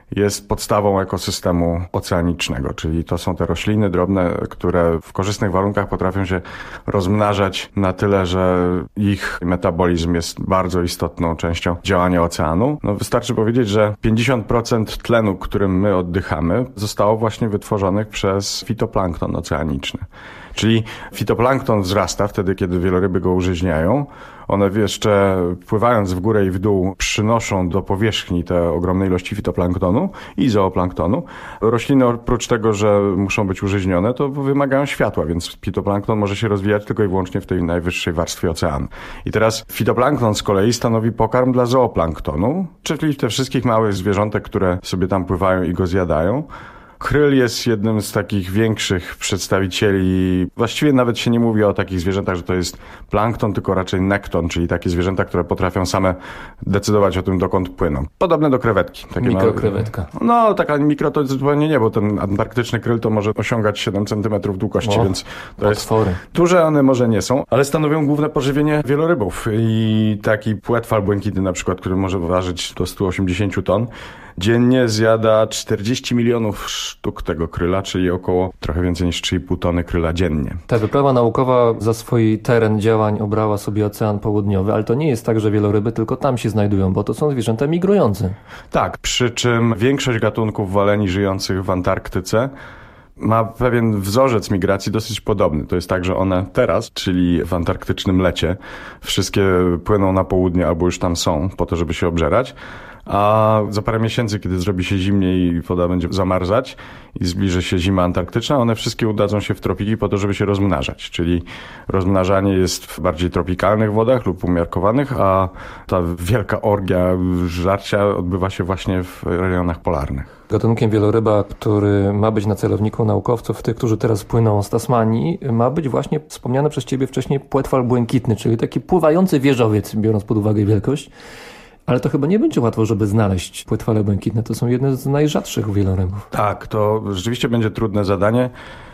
jest podstawą ekosystemu oceanicznego, czyli to są te rośliny drobne, które w korzystnych warunkach potrafią się rozmnażać na tyle, że ich metabolizm jest bardzo istotną częścią działania oceanu. No, wystarczy powiedzieć, że pięćdziesiąt procent tlenu, którym my oddychamy, zostało właśnie wytworzonych przez fitoplankton oceaniczny. Czyli fitoplankton wzrasta wtedy, kiedy wieloryby go użyźniają. One jeszcze pływając w górę i w dół przynoszą do powierzchni te ogromne ilości fitoplanktonu i zooplanktonu. Rośliny oprócz tego, że muszą być użyźnione, to wymagają światła, więc fitoplankton może się rozwijać tylko i wyłącznie w tej najwyższej warstwie oceanu. I teraz fitoplankton z kolei stanowi pokarm dla zooplanktonu, czyli te wszystkich małych zwierzątek, które sobie tam pływają i go zjadają. Kryl jest jednym z takich większych przedstawicieli, właściwie nawet się nie mówi o takich zwierzętach, że to jest plankton, tylko raczej nekton, czyli takie zwierzęta, które potrafią same decydować o tym, dokąd płyną. Podobne do krewetki. Takie mikrokrewetka. Małe, no, taka mikro to zupełnie nie, bo ten antarktyczny kryl to może osiągać siedem centymetrów długości, o, więc to otwory. Jest duże, one może nie są, ale stanowią główne pożywienie wielorybów. I taki płetwal błękitny na przykład, który może ważyć do stu osiemdziesięciu ton, dziennie zjada czterdzieści milionów sztuk tego kryla, czyli około trochę więcej niż trzy i pół tony kryla dziennie. Ta wyprawa naukowa za swój teren działań obrała sobie Ocean Południowy, ale to nie jest tak, że wieloryby tylko tam się znajdują, bo to są zwierzęta migrujące. Tak, przy czym większość gatunków waleni żyjących w Antarktyce ma pewien wzorzec migracji dosyć podobny. To jest tak, że one teraz, czyli w antarktycznym lecie, wszystkie płyną na południe albo już tam są po to, żeby się obżerać. A za parę miesięcy, kiedy zrobi się zimniej i woda będzie zamarzać i zbliży się zima antarktyczna, one wszystkie udadzą się w tropiki po to, żeby się rozmnażać. Czyli rozmnażanie jest w bardziej tropikalnych wodach lub umiarkowanych, a ta wielka orgia żarcia odbywa się właśnie w rejonach polarnych. Gatunkiem wieloryba, który ma być na celowniku naukowców, tych, którzy teraz płyną z Tasmanii, ma być właśnie wspomniany przez ciebie wcześniej płetwal błękitny, czyli taki pływający wieżowiec, biorąc pod uwagę wielkość. Ale to chyba nie będzie łatwo, żeby znaleźć płetwale błękitne. To są jedne z najrzadszych wielorybów. Tak, to rzeczywiście będzie trudne zadanie.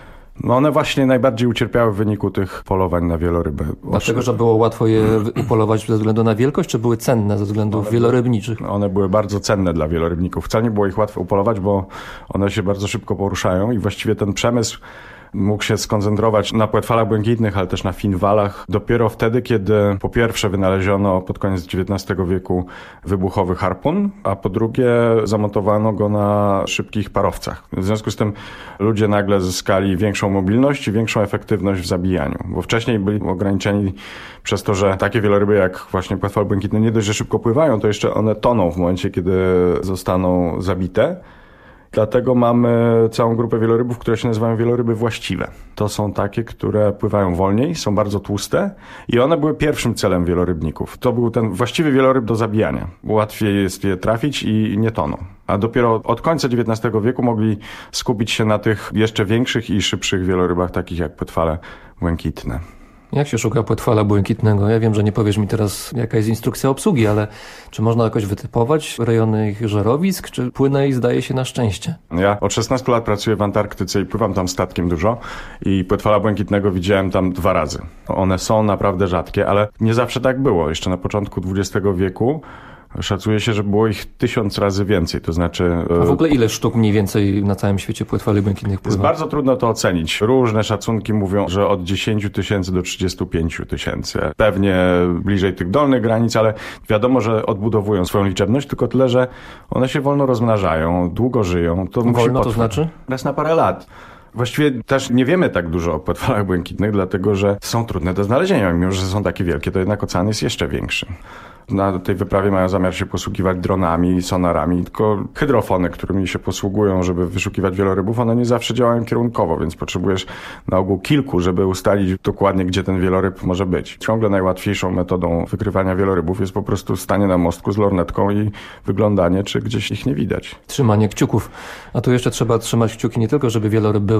No one właśnie najbardziej ucierpiały w wyniku tych polowań na wieloryby. Dlatego, że było łatwo je upolować ze względu na wielkość, czy były cenne ze względów one wielorybniczych? Były, one były bardzo cenne dla wielorybników. Wcale nie było ich łatwo upolować, bo one się bardzo szybko poruszają i właściwie ten przemysł mógł się skoncentrować na płetwalach błękitnych, ale też na finwalach dopiero wtedy, kiedy po pierwsze wynaleziono pod koniec dziewiętnastego wieku wybuchowy harpun, a po drugie zamontowano go na szybkich parowcach. W związku z tym ludzie nagle zyskali większą mobilność i większą efektywność w zabijaniu, bo wcześniej byli ograniczeni przez to, że takie wieloryby jak właśnie płetwal błękitny nie dość, że szybko pływają, to jeszcze one toną w momencie, kiedy zostaną zabite. Dlatego mamy całą grupę wielorybów, które się nazywają wieloryby właściwe. To są takie, które pływają wolniej, są bardzo tłuste i one były pierwszym celem wielorybników. To był ten właściwy wieloryb do zabijania. Łatwiej jest je trafić i nie toną. A dopiero od końca dziewiętnastego wieku mogli skupić się na tych jeszcze większych i szybszych wielorybach, takich jak płetwale błękitne. Jak się szuka płetwala błękitnego? Ja wiem, że nie powiesz mi teraz, jaka jest instrukcja obsługi, ale czy można jakoś wytypować rejony ich żerowisk, czy płynę i zdaje się na szczęście? Ja od szesnastu lat pracuję w Antarktyce i pływam tam statkiem dużo i płetwala błękitnego widziałem tam dwa razy. One są naprawdę rzadkie, ale nie zawsze tak było. Jeszcze na początku dwudziestego wieku szacuje się, że było ich tysiąc razy więcej, to znaczy... A w ogóle ile sztuk mniej więcej na całym świecie płetwali błękitnych pływa? Jest bardzo trudno to ocenić. Różne szacunki mówią, że od dziesięciu tysięcy do trzydziestu pięciu tysięcy. Pewnie bliżej tych dolnych granic, ale wiadomo, że odbudowują swoją liczebność, tylko tyle, że one się wolno rozmnażają, długo żyją. To wolno to znaczy? Raz na parę lat. Właściwie też nie wiemy tak dużo o płetwalach błękitnych, dlatego że są trudne do znalezienia. Mimo że są takie wielkie, to jednak ocean jest jeszcze większy. Na tej wyprawie mają zamiar się posługiwać dronami, sonarami, tylko hydrofony, którymi się posługują, żeby wyszukiwać wielorybów, one nie zawsze działają kierunkowo, więc potrzebujesz na ogół kilku, żeby ustalić dokładnie, gdzie ten wieloryb może być. Ciągle najłatwiejszą metodą wykrywania wielorybów jest po prostu stanie na mostku z lornetką i wyglądanie, czy gdzieś ich nie widać. Trzymanie kciuków. A tu jeszcze trzeba trzymać kciuki nie tylko, żeby wieloryb był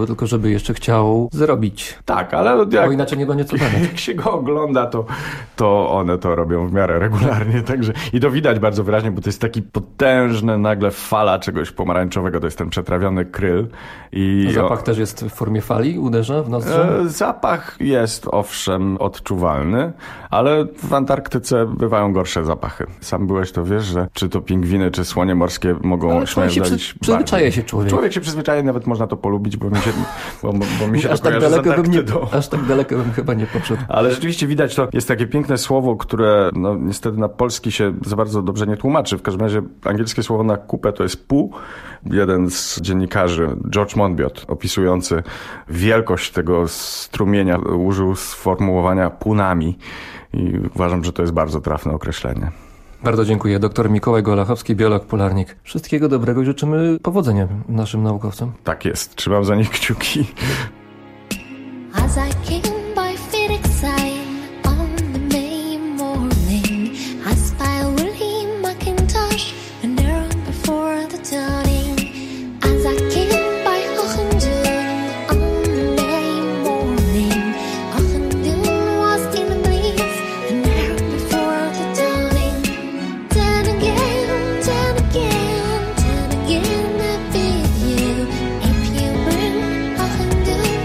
tego, tylko żeby jeszcze chciał zrobić. Tak, ale jak, bo inaczej nie będzie co gadać. Jak się go ogląda, to, to one to robią w miarę regularnie. Także i to widać bardzo wyraźnie, bo to jest taki potężny nagle fala czegoś pomarańczowego. To jest ten przetrawiony kryl. I zapach o, też jest w formie fali? Uderza w nozdrze? E, zapach jest owszem odczuwalny, ale w Antarktyce bywają gorsze zapachy. Sam byłeś, to wiesz, że czy to pingwiny, czy słonie morskie mogą śmierdzić. Przy, przyzwyczaja się człowiek. Człowiek się przyzwyczaja, nawet można to polubić, bo mi się, bo, bo mi się aż to tak daleko bym nie, Aż tak daleko bym chyba nie poszedł. Ale rzeczywiście widać, to jest takie piękne słowo, które no niestety na polski się za bardzo dobrze nie tłumaczy. W każdym razie angielskie słowo na kupę to jest pół. Jeden z dziennikarzy, George Monbiot, opisujący wielkość tego strumienia, użył sformułowania punami i uważam, że to jest bardzo trafne określenie. Bardzo dziękuję. Doktor Mikołaj Golachowski, biolog, polarnik. Wszystkiego dobrego i życzymy powodzenia naszym naukowcom. Tak jest. Trzymam za nich kciuki. As I came by Felix sign on the May morning, I spy Willie Macintosh and there before the dawning. As I came by Hochendun on the May morning, Hochendun was in the breeze and there before the dawning. Then again, then again, then again I bid you, if you bring Hochendun,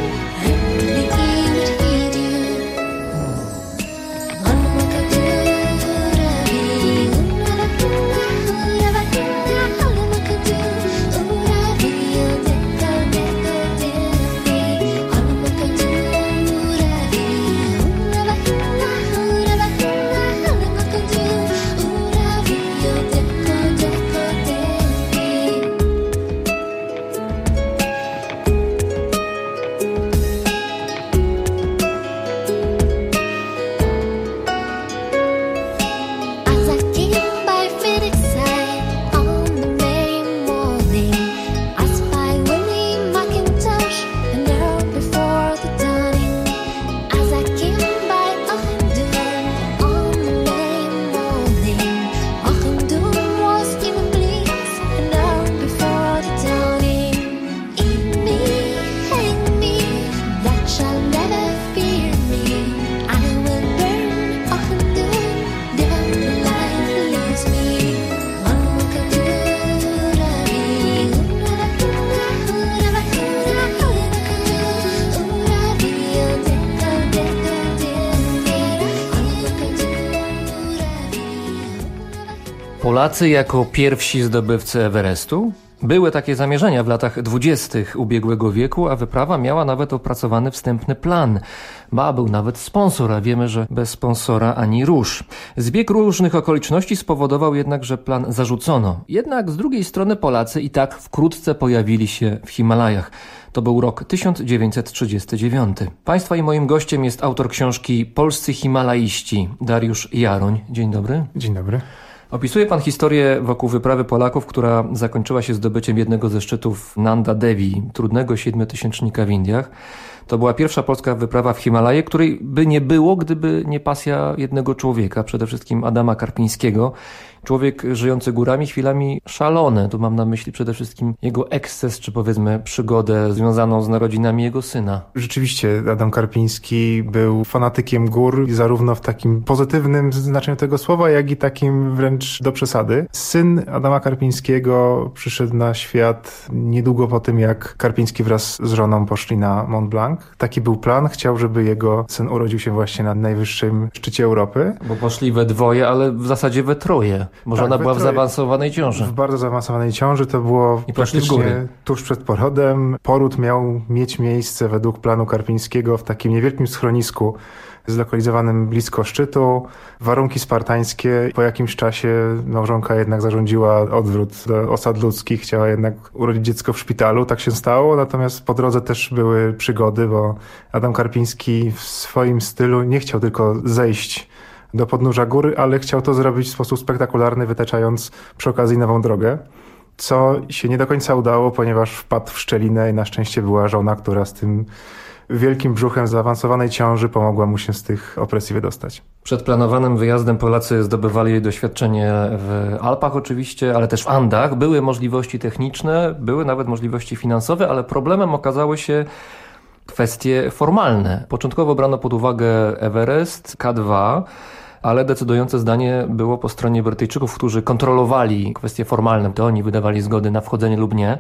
Polacy jako pierwsi zdobywcy Everestu? Były takie zamierzenia w latach dwudziestych ubiegłego wieku, a wyprawa miała nawet opracowany wstępny plan. Ba, był nawet sponsor, a wiemy, że bez sponsora ani rusz. Zbieg różnych okoliczności spowodował jednak, że plan zarzucono. Jednak z drugiej strony Polacy i tak wkrótce pojawili się w Himalajach. To był rok tysiąc dziewięćset trzydziesty dziewiąty. Państwa i moim gościem jest autor książki Polscy Himalaiści, Dariusz Jaroń. Dzień dobry. Dzień dobry. Opisuje pan historię wokół wyprawy Polaków, która zakończyła się zdobyciem jednego ze szczytów Nanda Devi, trudnego siedmiotysięcznika w Indiach. To była pierwsza polska wyprawa w Himalaje, której by nie było, gdyby nie pasja jednego człowieka, przede wszystkim Adama Karpińskiego. Człowiek żyjący górami, chwilami szalony. Tu mam na myśli przede wszystkim jego eksces, czy powiedzmy przygodę związaną z narodzinami jego syna. Rzeczywiście Adam Karpiński był fanatykiem gór, zarówno w takim pozytywnym znaczeniu tego słowa, jak i takim wręcz do przesady. Syn Adama Karpińskiego przyszedł na świat niedługo po tym, jak Karpiński wraz z żoną poszli na Mont Blanc. Taki był plan. Chciał, żeby jego syn urodził się właśnie na najwyższym szczycie Europy. Bo poszli we dwoje, ale w zasadzie we troje. Może tak, ona była w zaawansowanej ciąży. W bardzo zaawansowanej ciąży. To było I poszli w góry. Tuż przed porodem. Poród miał mieć miejsce według planu Karpińskiego w takim niewielkim schronisku zlokalizowanym blisko szczytu. Warunki spartańskie. Po jakimś czasie małżonka jednak zarządziła odwrót do osad ludzkich. Chciała jednak urodzić dziecko w szpitalu. Tak się stało. Natomiast po drodze też były przygody, bo Adam Karpiński w swoim stylu nie chciał tylko zejść do podnóża góry, ale chciał to zrobić w sposób spektakularny, wytaczając przy okazji nową drogę. co się nie do końca udało, ponieważ wpadł w szczelinę i na szczęście była żona, która z tym wielkim brzuchem zaawansowanej ciąży pomogła mu się z tych opresji wydostać. Przed planowanym wyjazdem Polacy zdobywali doświadczenie w Alpach oczywiście, ale też w Andach. Były możliwości techniczne, były nawet możliwości finansowe, ale problemem okazały się kwestie formalne. Początkowo brano pod uwagę Everest, K dwa, ale decydujące zdanie było po stronie Brytyjczyków, którzy kontrolowali kwestie formalne. To oni wydawali zgody na wchodzenie lub nie.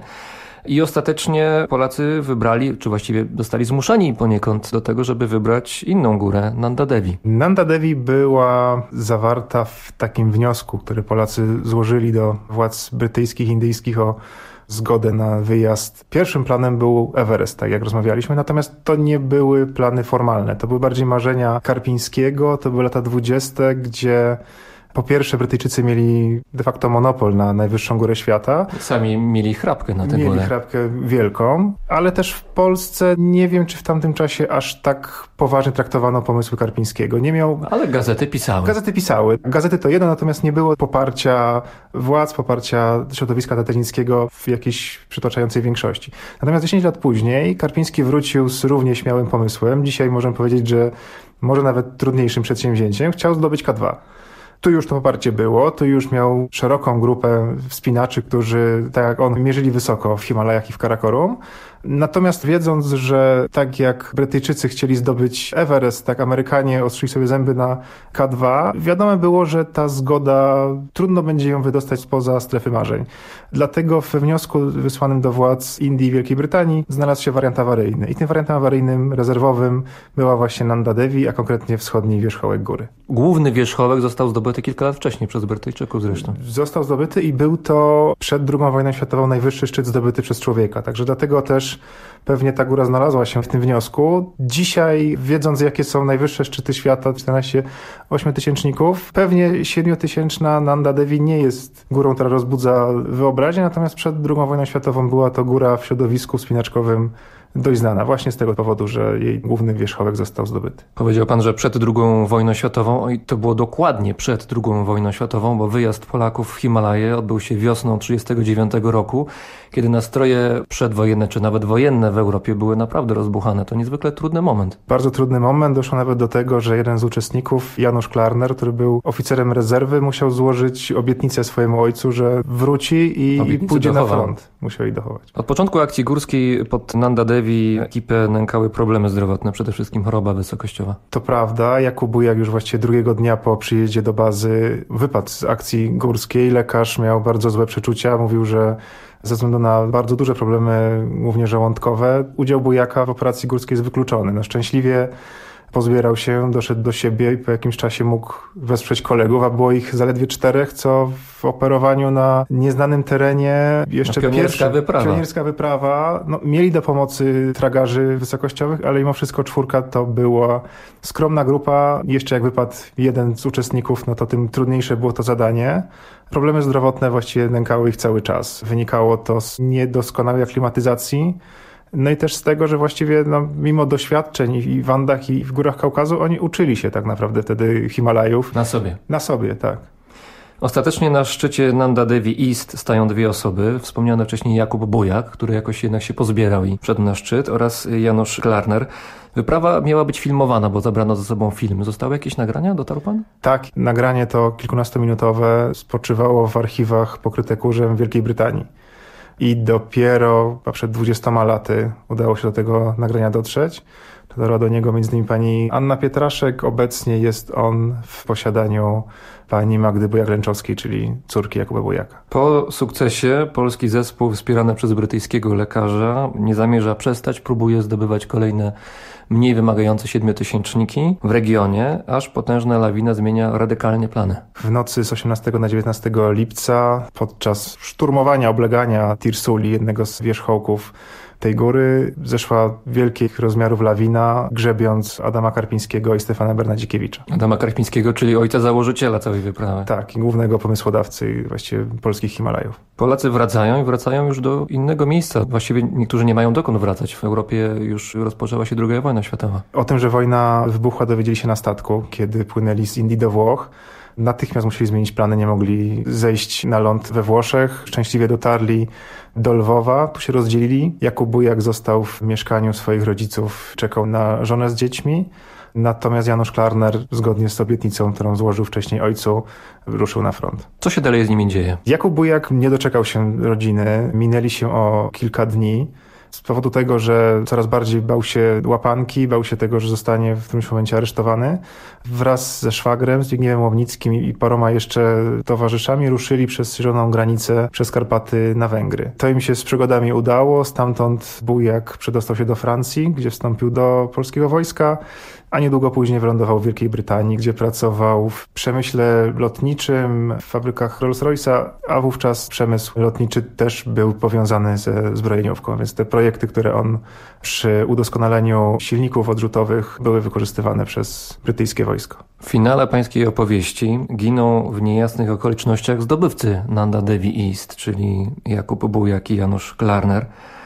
I ostatecznie Polacy wybrali, czy właściwie zostali zmuszeni poniekąd do tego, żeby wybrać inną górę, Nanda Devi. Nanda Devi była zawarta w takim wniosku, który Polacy złożyli do władz brytyjskich, indyjskich o zgodę na wyjazd. Pierwszym planem był Everest, tak jak rozmawialiśmy, natomiast to nie były plany formalne. To były bardziej marzenia Karpińskiego, to były lata dwudzieste, gdzie po pierwsze Brytyjczycy mieli de facto monopol na najwyższą górę świata. Sami mieli chrapkę na tę górę. Mieli chrapkę wielką, ale też w Polsce nie wiem, czy w tamtym czasie aż tak poważnie traktowano pomysły Karpińskiego. Nie miał... Ale gazety pisały. Gazety pisały. Gazety to jedno, natomiast nie było poparcia władz, poparcia środowiska tatarzyńskiego w jakiejś przytłaczającej większości. Natomiast dziesięć lat później Karpiński wrócił z równie śmiałym pomysłem. Dzisiaj możemy powiedzieć, że może nawet trudniejszym przedsięwzięciem. Chciał zdobyć K dwa. Tu już to poparcie było, tu już miał szeroką grupę wspinaczy, którzy, tak jak on, mierzyli wysoko w Himalajach i w Karakorum. Natomiast wiedząc, że tak jak Brytyjczycy chcieli zdobyć Everest, tak Amerykanie ostrzyli sobie zęby na K dwa, wiadomo było, że ta zgoda, trudno będzie ją wydostać spoza strefy marzeń. Dlatego we wniosku wysłanym do władz Indii i Wielkiej Brytanii znalazł się wariant awaryjny. I tym wariantem awaryjnym, rezerwowym była właśnie Nanda Devi, a konkretnie wschodni wierzchołek góry. Główny wierzchołek został zdobyty kilka lat wcześniej przez Brytyjczyków zresztą. Został zdobyty i był to przed drugą wojną światową najwyższy szczyt zdobyty przez człowieka. Także dlatego też pewnie ta góra znalazła się w tym wniosku. Dzisiaj, wiedząc jakie są najwyższe szczyty świata, czternaście ośmiotysięczników, pewnie siedmiotysięczna Nanda Devi nie jest górą, która rozbudza wyobraźnię, natomiast przed drugą wojną światową była to góra w środowisku wspinaczkowym dość znana, właśnie z tego powodu, że jej główny wierzchołek został zdobyty. Powiedział pan, że przed drugą wojną światową, i to było dokładnie przed drugą wojną światową, bo wyjazd Polaków w Himalaje odbył się wiosną tysiąc dziewięćset trzydziestego dziewiątego roku, kiedy nastroje przedwojenne, czy nawet wojenne w Europie były naprawdę rozbuchane. To niezwykle trudny moment. Bardzo trudny moment. Doszło nawet do tego, że jeden z uczestników, Janusz Klarner, który był oficerem rezerwy, musiał złożyć obietnicę swojemu ojcu, że wróci i Obietnicy pójdzie dochował. na front. Musiał jej dochować. Od początku akcji górskiej pod Nanda Devi ekipę nękały problemy zdrowotne, przede wszystkim choroba wysokościowa. To prawda. Jakub Bujak już właściwie drugiego dnia po przyjeździe do bazy wypadł z akcji górskiej. Lekarz miał bardzo złe przeczucia. Mówił, że ze względu na bardzo duże problemy, głównie żołądkowe, udział Bujaka w operacji górskiej jest wykluczony. No szczęśliwie pozbierał się, doszedł do siebie i po jakimś czasie mógł wesprzeć kolegów, a było ich zaledwie czterech, co w operowaniu na nieznanym terenie jeszcze no, pionierska pierwsza wyprawa. Pionierska wyprawa. No, mieli do pomocy tragarzy wysokościowych, ale mimo wszystko czwórka to była skromna grupa. Jeszcze jak wypadł jeden z uczestników, no to tym trudniejsze było to zadanie. Problemy zdrowotne właściwie nękały ich cały czas. Wynikało to z niedoskonałej aklimatyzacji. No i też z tego, że właściwie no, mimo doświadczeń i w Andach, i w górach Kaukazu, oni uczyli się tak naprawdę wtedy Himalajów. Na sobie. Na sobie, tak. Ostatecznie na szczycie Nanda Devi East stają dwie osoby. Wspomniany wcześniej Jakub Bujak, który jakoś jednak się pozbierał i wszedł na szczyt, oraz Janusz Klarner. Wyprawa miała być filmowana, bo zabrano ze sobą film. Zostały jakieś nagrania? Dotarł pan? Tak, nagranie to kilkunastominutowe spoczywało w archiwach pokryte kurzem w Wielkiej Brytanii. I dopiero przed dwudziestoma laty udało się do tego nagrania dotrzeć. Dotarła do niego między innymi pani Anna Pietraszek. Obecnie jest on w posiadaniu pani Magdy Bujak-Lęczowskiej, czyli córki Jakuba Bujaka. Po sukcesie polski zespół wspierany przez brytyjskiego lekarza nie zamierza przestać, próbuje zdobywać kolejne mniej wymagające siedmiotysięczniki w regionie, aż potężna lawina zmienia radykalnie plany. W nocy z osiemnastego na dziewiętnastego lipca podczas szturmowania, oblegania Tirsuli, jednego z wierzchołków tej góry, zeszła wielkich rozmiarów lawina, grzebiąc Adama Karpińskiego i Stefana Bernadzikiewicza. Adama Karpińskiego, czyli ojca założyciela całej wyprawy. Tak, i głównego pomysłodawcy właściwie polskich Himalajów. Polacy wracają i wracają już do innego miejsca. Właściwie niektórzy nie mają dokąd wracać. W Europie już rozpoczęła się druga wojna światowa. O tym, że wojna wybuchła, dowiedzieli się na statku, kiedy płynęli z Indii do Włoch. Natychmiast musieli zmienić plany, nie mogli zejść na ląd we Włoszech. Szczęśliwie dotarli do Lwowa, tu się rozdzielili. Jakub Bujak został w mieszkaniu swoich rodziców, czekał na żonę z dziećmi. Natomiast Janusz Klarner, zgodnie z obietnicą, którą złożył wcześniej ojcu, ruszył na front. Co się dalej z nimi dzieje? Jakub Bujak nie doczekał się rodziny, minęli się o kilka dni. Z powodu tego, że coraz bardziej bał się łapanki, bał się tego, że zostanie w którymś momencie aresztowany. Wraz ze szwagrem, Zbigniewem Łomnickim i paroma jeszcze towarzyszami ruszyli przez zieloną granicę przez Karpaty na Węgry. To im się z przygodami udało, stamtąd Bujak przedostał się do Francji, gdzie wstąpił do polskiego wojska, a niedługo później wylądował w Wielkiej Brytanii, gdzie pracował w przemyśle lotniczym, w fabrykach Rolls-Royce'a, a wówczas przemysł lotniczy też był powiązany ze zbrojeniówką, więc te projekty, które on przy udoskonaleniu silników odrzutowych były wykorzystywane przez brytyjskie wojsko. W finale pańskiej opowieści giną w niejasnych okolicznościach zdobywcy Nanda Devi East, czyli Jakub Bujak i Janusz Klarner.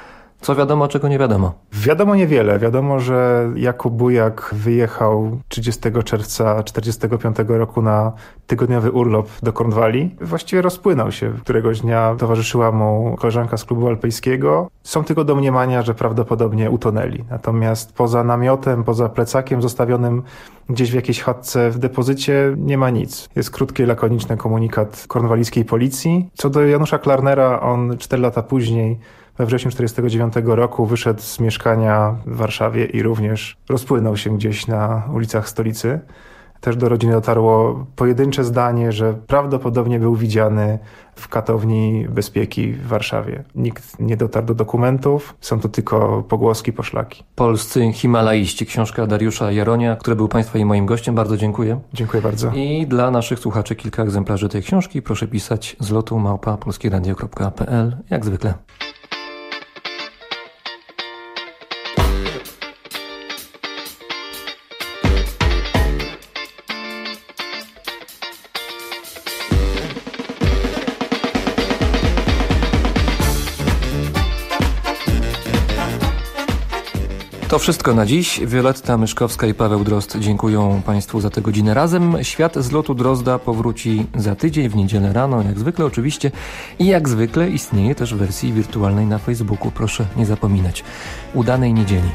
Co wiadomo, czego nie wiadomo? Wiadomo niewiele. Wiadomo, że Jakub Bujak wyjechał trzydziestego czerwca tysiąc dziewięćset czterdziestego piątego roku na tygodniowy urlop do Kornwalii. Właściwie rozpłynął się. Któregoś dnia towarzyszyła mu koleżanka z klubu alpejskiego. Są tylko domniemania, że prawdopodobnie utonęli. Natomiast poza namiotem, poza plecakiem zostawionym gdzieś w jakiejś chatce w depozycie nie ma nic. Jest krótki, lakoniczny komunikat kornwalijskiej policji. Co do Janusza Klarnera, on cztery lata później, we wrześniu tysiąc dziewięćset czterdziestego dziewiątego roku, wyszedł z mieszkania w Warszawie i również rozpłynął się gdzieś na ulicach stolicy. Też do rodziny dotarło pojedyncze zdanie, że prawdopodobnie był widziany w katowni bezpieki w Warszawie. Nikt nie dotarł do dokumentów, są to tylko pogłoski, poszlaki. Polscy Himalaiści, książka Dariusza Jaronia, który był Państwa i moim gościem. Bardzo dziękuję. Dziękuję bardzo. I dla naszych słuchaczy kilka egzemplarzy tej książki. Proszę pisać z lotu małpa polskieradio kropka p l, jak zwykle. To wszystko na dziś. Wioletta Myszkowska i Paweł Drozd dziękują Państwu za tę godzinę razem. Świat z lotu Drozda powróci za tydzień, w niedzielę rano, jak zwykle oczywiście. I jak zwykle istnieje też w wersji wirtualnej na Facebooku. Proszę nie zapominać. Udanej niedzieli.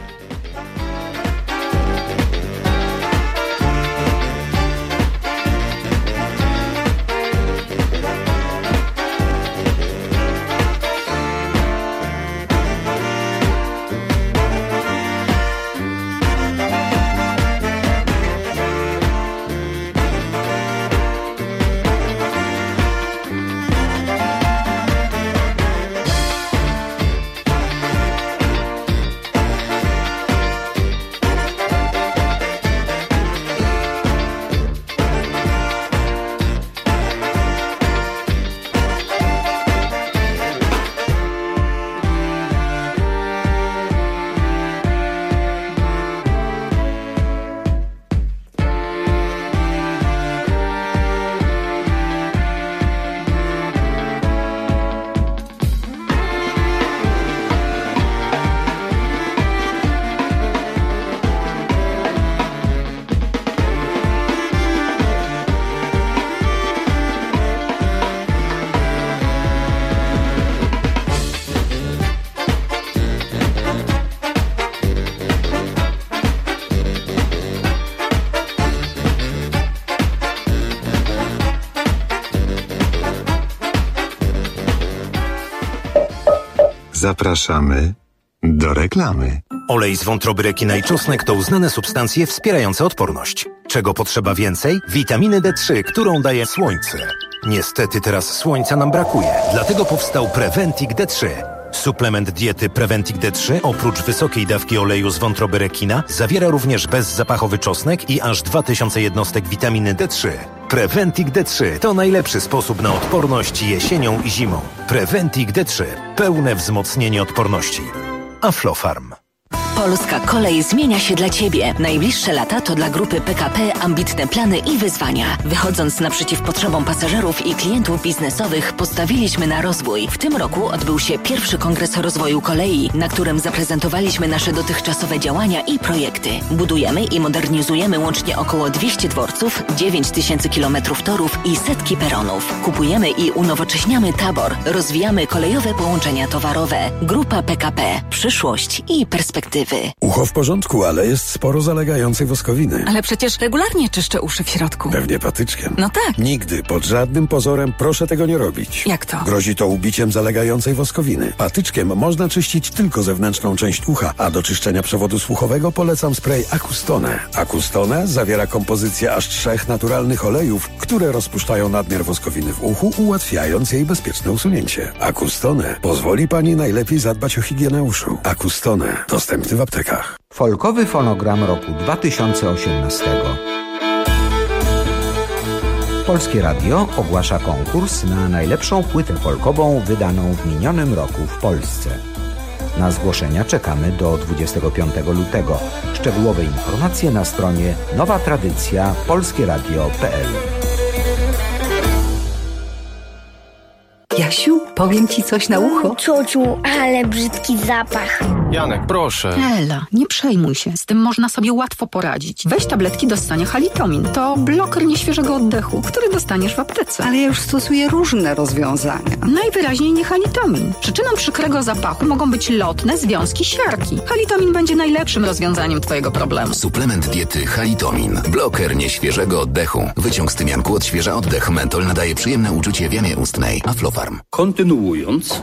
Zapraszamy do reklamy. Olej z wątroby rekina i czosnek to uznane substancje wspierające odporność. Czego potrzeba więcej? Witaminy D trzy, którą daje słońce. Niestety teraz słońca nam brakuje, dlatego powstał Preventic D trzy. Suplement diety Preventic D trzy oprócz wysokiej dawki oleju z wątroby rekina zawiera również bezzapachowy czosnek i aż dwa tysiące jednostek witaminy D trzy. Preventic D trzy to najlepszy sposób na odporność jesienią i zimą. Preventic D trzy. Pełne wzmocnienie odporności. Aflofarm. Polska kolej zmienia się dla Ciebie. Najbliższe lata to dla grupy P K P ambitne plany i wyzwania. Wychodząc naprzeciw potrzebom pasażerów i klientów biznesowych, postawiliśmy na rozwój. W tym roku odbył się pierwszy Kongres Rozwoju Kolei, na którym zaprezentowaliśmy nasze dotychczasowe działania i projekty. Budujemy i modernizujemy łącznie około dwieście dworców, dziewięć tysięcy kilometrów torów i setki peronów. Kupujemy i unowocześniamy tabor. Rozwijamy kolejowe połączenia towarowe. Grupa P K P. Przyszłość i perspektywy. Ucho w porządku, ale jest sporo zalegającej woskowiny. Ale przecież regularnie czyszczę uszy w środku. Pewnie patyczkiem. No tak. Nigdy, pod żadnym pozorem proszę tego nie robić. Jak to? Grozi to ubiciem zalegającej woskowiny. Patyczkiem można czyścić tylko zewnętrzną część ucha, a do czyszczenia przewodu słuchowego polecam spray Acustone. Acustone zawiera kompozycję aż trzech naturalnych olejów, które rozpuszczają nadmiar woskowiny w uchu, ułatwiając jej bezpieczne usunięcie. Acustone pozwoli Pani najlepiej zadbać o higienę uszu. Acustone. Dostępny w aptekach. Folkowy fonogram roku dwa tysiące osiemnastego. Polskie Radio ogłasza konkurs na najlepszą płytę folkową wydaną w minionym roku w Polsce. Na zgłoszenia czekamy do dwudziestego piątego lutego. Szczegółowe informacje na stronie nowa tradycja polskieradio kropka p l. Jasiu, powiem ci coś na ucho. Ciociu, ale brzydki zapach. Janek, proszę. Ela, nie przejmuj się. Z tym można sobie łatwo poradzić. Weź tabletki do ssania Halitomin. To bloker nieświeżego oddechu, który dostaniesz w aptece. Ale ja już stosuję różne rozwiązania. Najwyraźniej nie Halitomin. Przyczyną przykrego zapachu mogą być lotne związki siarki. Halitomin będzie najlepszym rozwiązaniem twojego problemu. Suplement diety Halitomin. Bloker nieświeżego oddechu. Wyciąg z tymianku odświeża oddech. Mentol nadaje przyjemne uczucie w jamie ustnej. Aflofarm. Kontynuując,